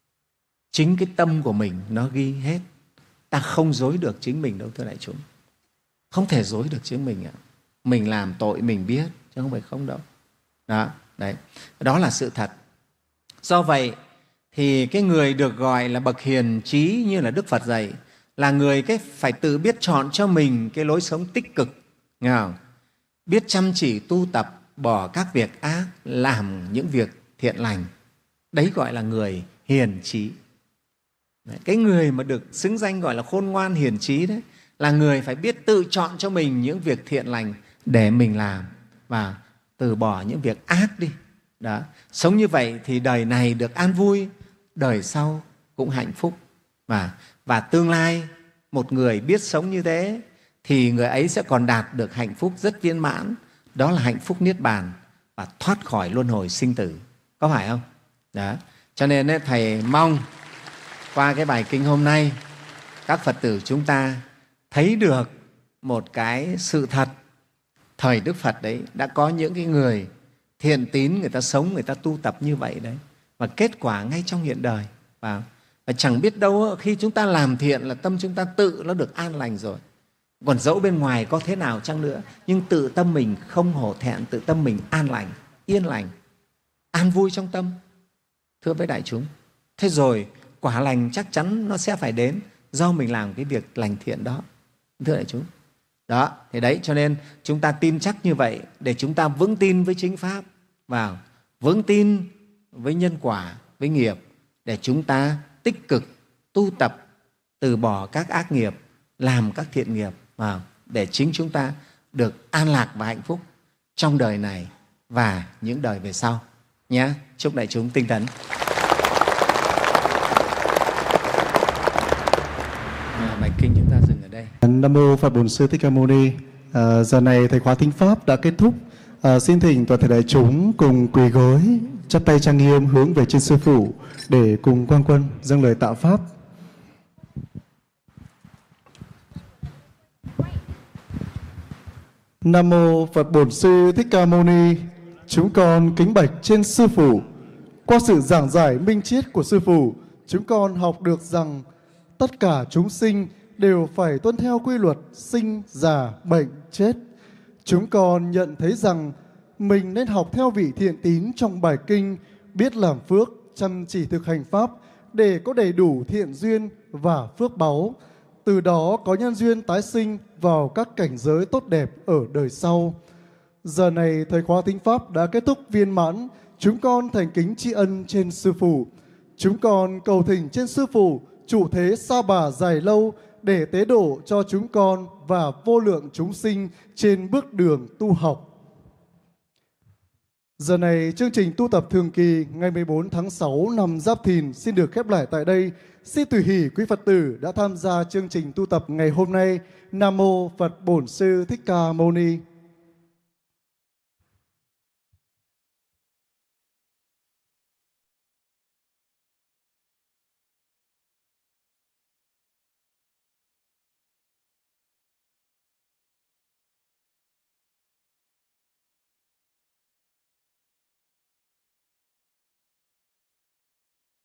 Speaker 4: Chính cái tâm của mình nó ghi hết. Ta không dối được chính mình đâu, thưa đại chúng. Không thể dối được chính mình ạ. Mình làm tội mình biết, chứ không phải không đâu. Đó, đấy. Đó là sự thật. Do vậy thì cái người được gọi là bậc hiền trí như là Đức Phật dạy là người cái phải tự biết chọn cho mình cái lối sống tích cực, nghe không? Biết chăm chỉ tu tập, bỏ các việc ác, làm những việc thiện lành. Đấy gọi là người hiền trí. Đấy, cái người mà được xứng danh gọi là khôn ngoan hiền trí đấy là người phải biết tự chọn cho mình những việc thiện lành để mình làm và từ bỏ những việc ác đi. Đó. Sống như vậy thì đời này được an vui, đời sau cũng hạnh phúc. Và, và tương lai một người biết sống như thế thì người ấy sẽ còn đạt được hạnh phúc rất viên mãn. Đó là hạnh phúc niết bàn và thoát khỏi luân hồi sinh tử. Có phải không? Đó. Cho nên ấy, Thầy mong qua cái bài kinh hôm nay các Phật tử chúng ta thấy được một cái sự thật. Thời Đức Phật đấy đã có những cái người thiện tín, người ta sống, người ta tu tập như vậy đấy. Và kết quả ngay trong hiện đời. Và, và chẳng biết đâu khi chúng ta làm thiện là tâm chúng ta tự nó được an lành rồi. Còn dẫu bên ngoài có thế nào chăng nữa, nhưng tự tâm mình không hổ thẹn, tự tâm mình an lành, yên lành, an vui trong tâm. Thưa với đại chúng, thế rồi quả lành chắc chắn nó sẽ phải đến do mình làm cái việc lành thiện đó. Thưa đại chúng, đó, thì đấy, cho nên chúng ta tin chắc như vậy để chúng ta vững tin với chính Pháp, vào vững tin với nhân quả, với nghiệp, để chúng ta tích cực tu tập, từ bỏ các ác nghiệp, làm các thiện nghiệp, vào để chính chúng ta được an lạc và hạnh phúc trong đời này và những đời về sau nhé. Chúc đại chúng tinh tấn. Bài kinh chúng ta dừng ở đây.
Speaker 1: Nam mô Phật Bổn Sư Thích Ca Mâu Ni. À, giờ này thầy khóa thính pháp đã kết thúc. À, xin thỉnh toàn thể đại chúng cùng quỳ gối, chắp tay trang nghiêm hướng về trên sư phụ để cùng quang quân dâng lời tạ pháp. Nam mô Phật Bổn Sư Thích Ca Mâu Ni. Chúng con kính bạch trên sư phụ. Qua sự giảng giải minh triết của sư phụ, chúng con học được rằng tất cả chúng sinh đều phải tuân theo quy luật sinh, già, bệnh, chết. Chúng con nhận thấy rằng mình nên học theo vị thiện tín trong bài kinh, biết làm phước, chăm chỉ thực hành pháp để có đầy đủ thiện duyên và phước báu. Từ đó có nhân duyên tái sinh vào các cảnh giới tốt đẹp ở đời sau. Giờ này thời khóa thính pháp đã kết thúc viên mãn. Chúng con thành kính tri ân trên sư phụ. Chúng con cầu thỉnh trên sư phụ trụ thế sa bà dài lâu để tế độ cho chúng con và vô lượng chúng sinh trên bước đường tu học. Giờ này chương trình tu tập thường kỳ ngày mười bốn tháng sáu năm Giáp Thìn xin được khép lại tại đây. Xin tùy hỷ quý Phật tử đã tham gia chương trình tu tập ngày hôm nay. Nam mô Phật Bổn Sư Thích Ca Mâu Ni.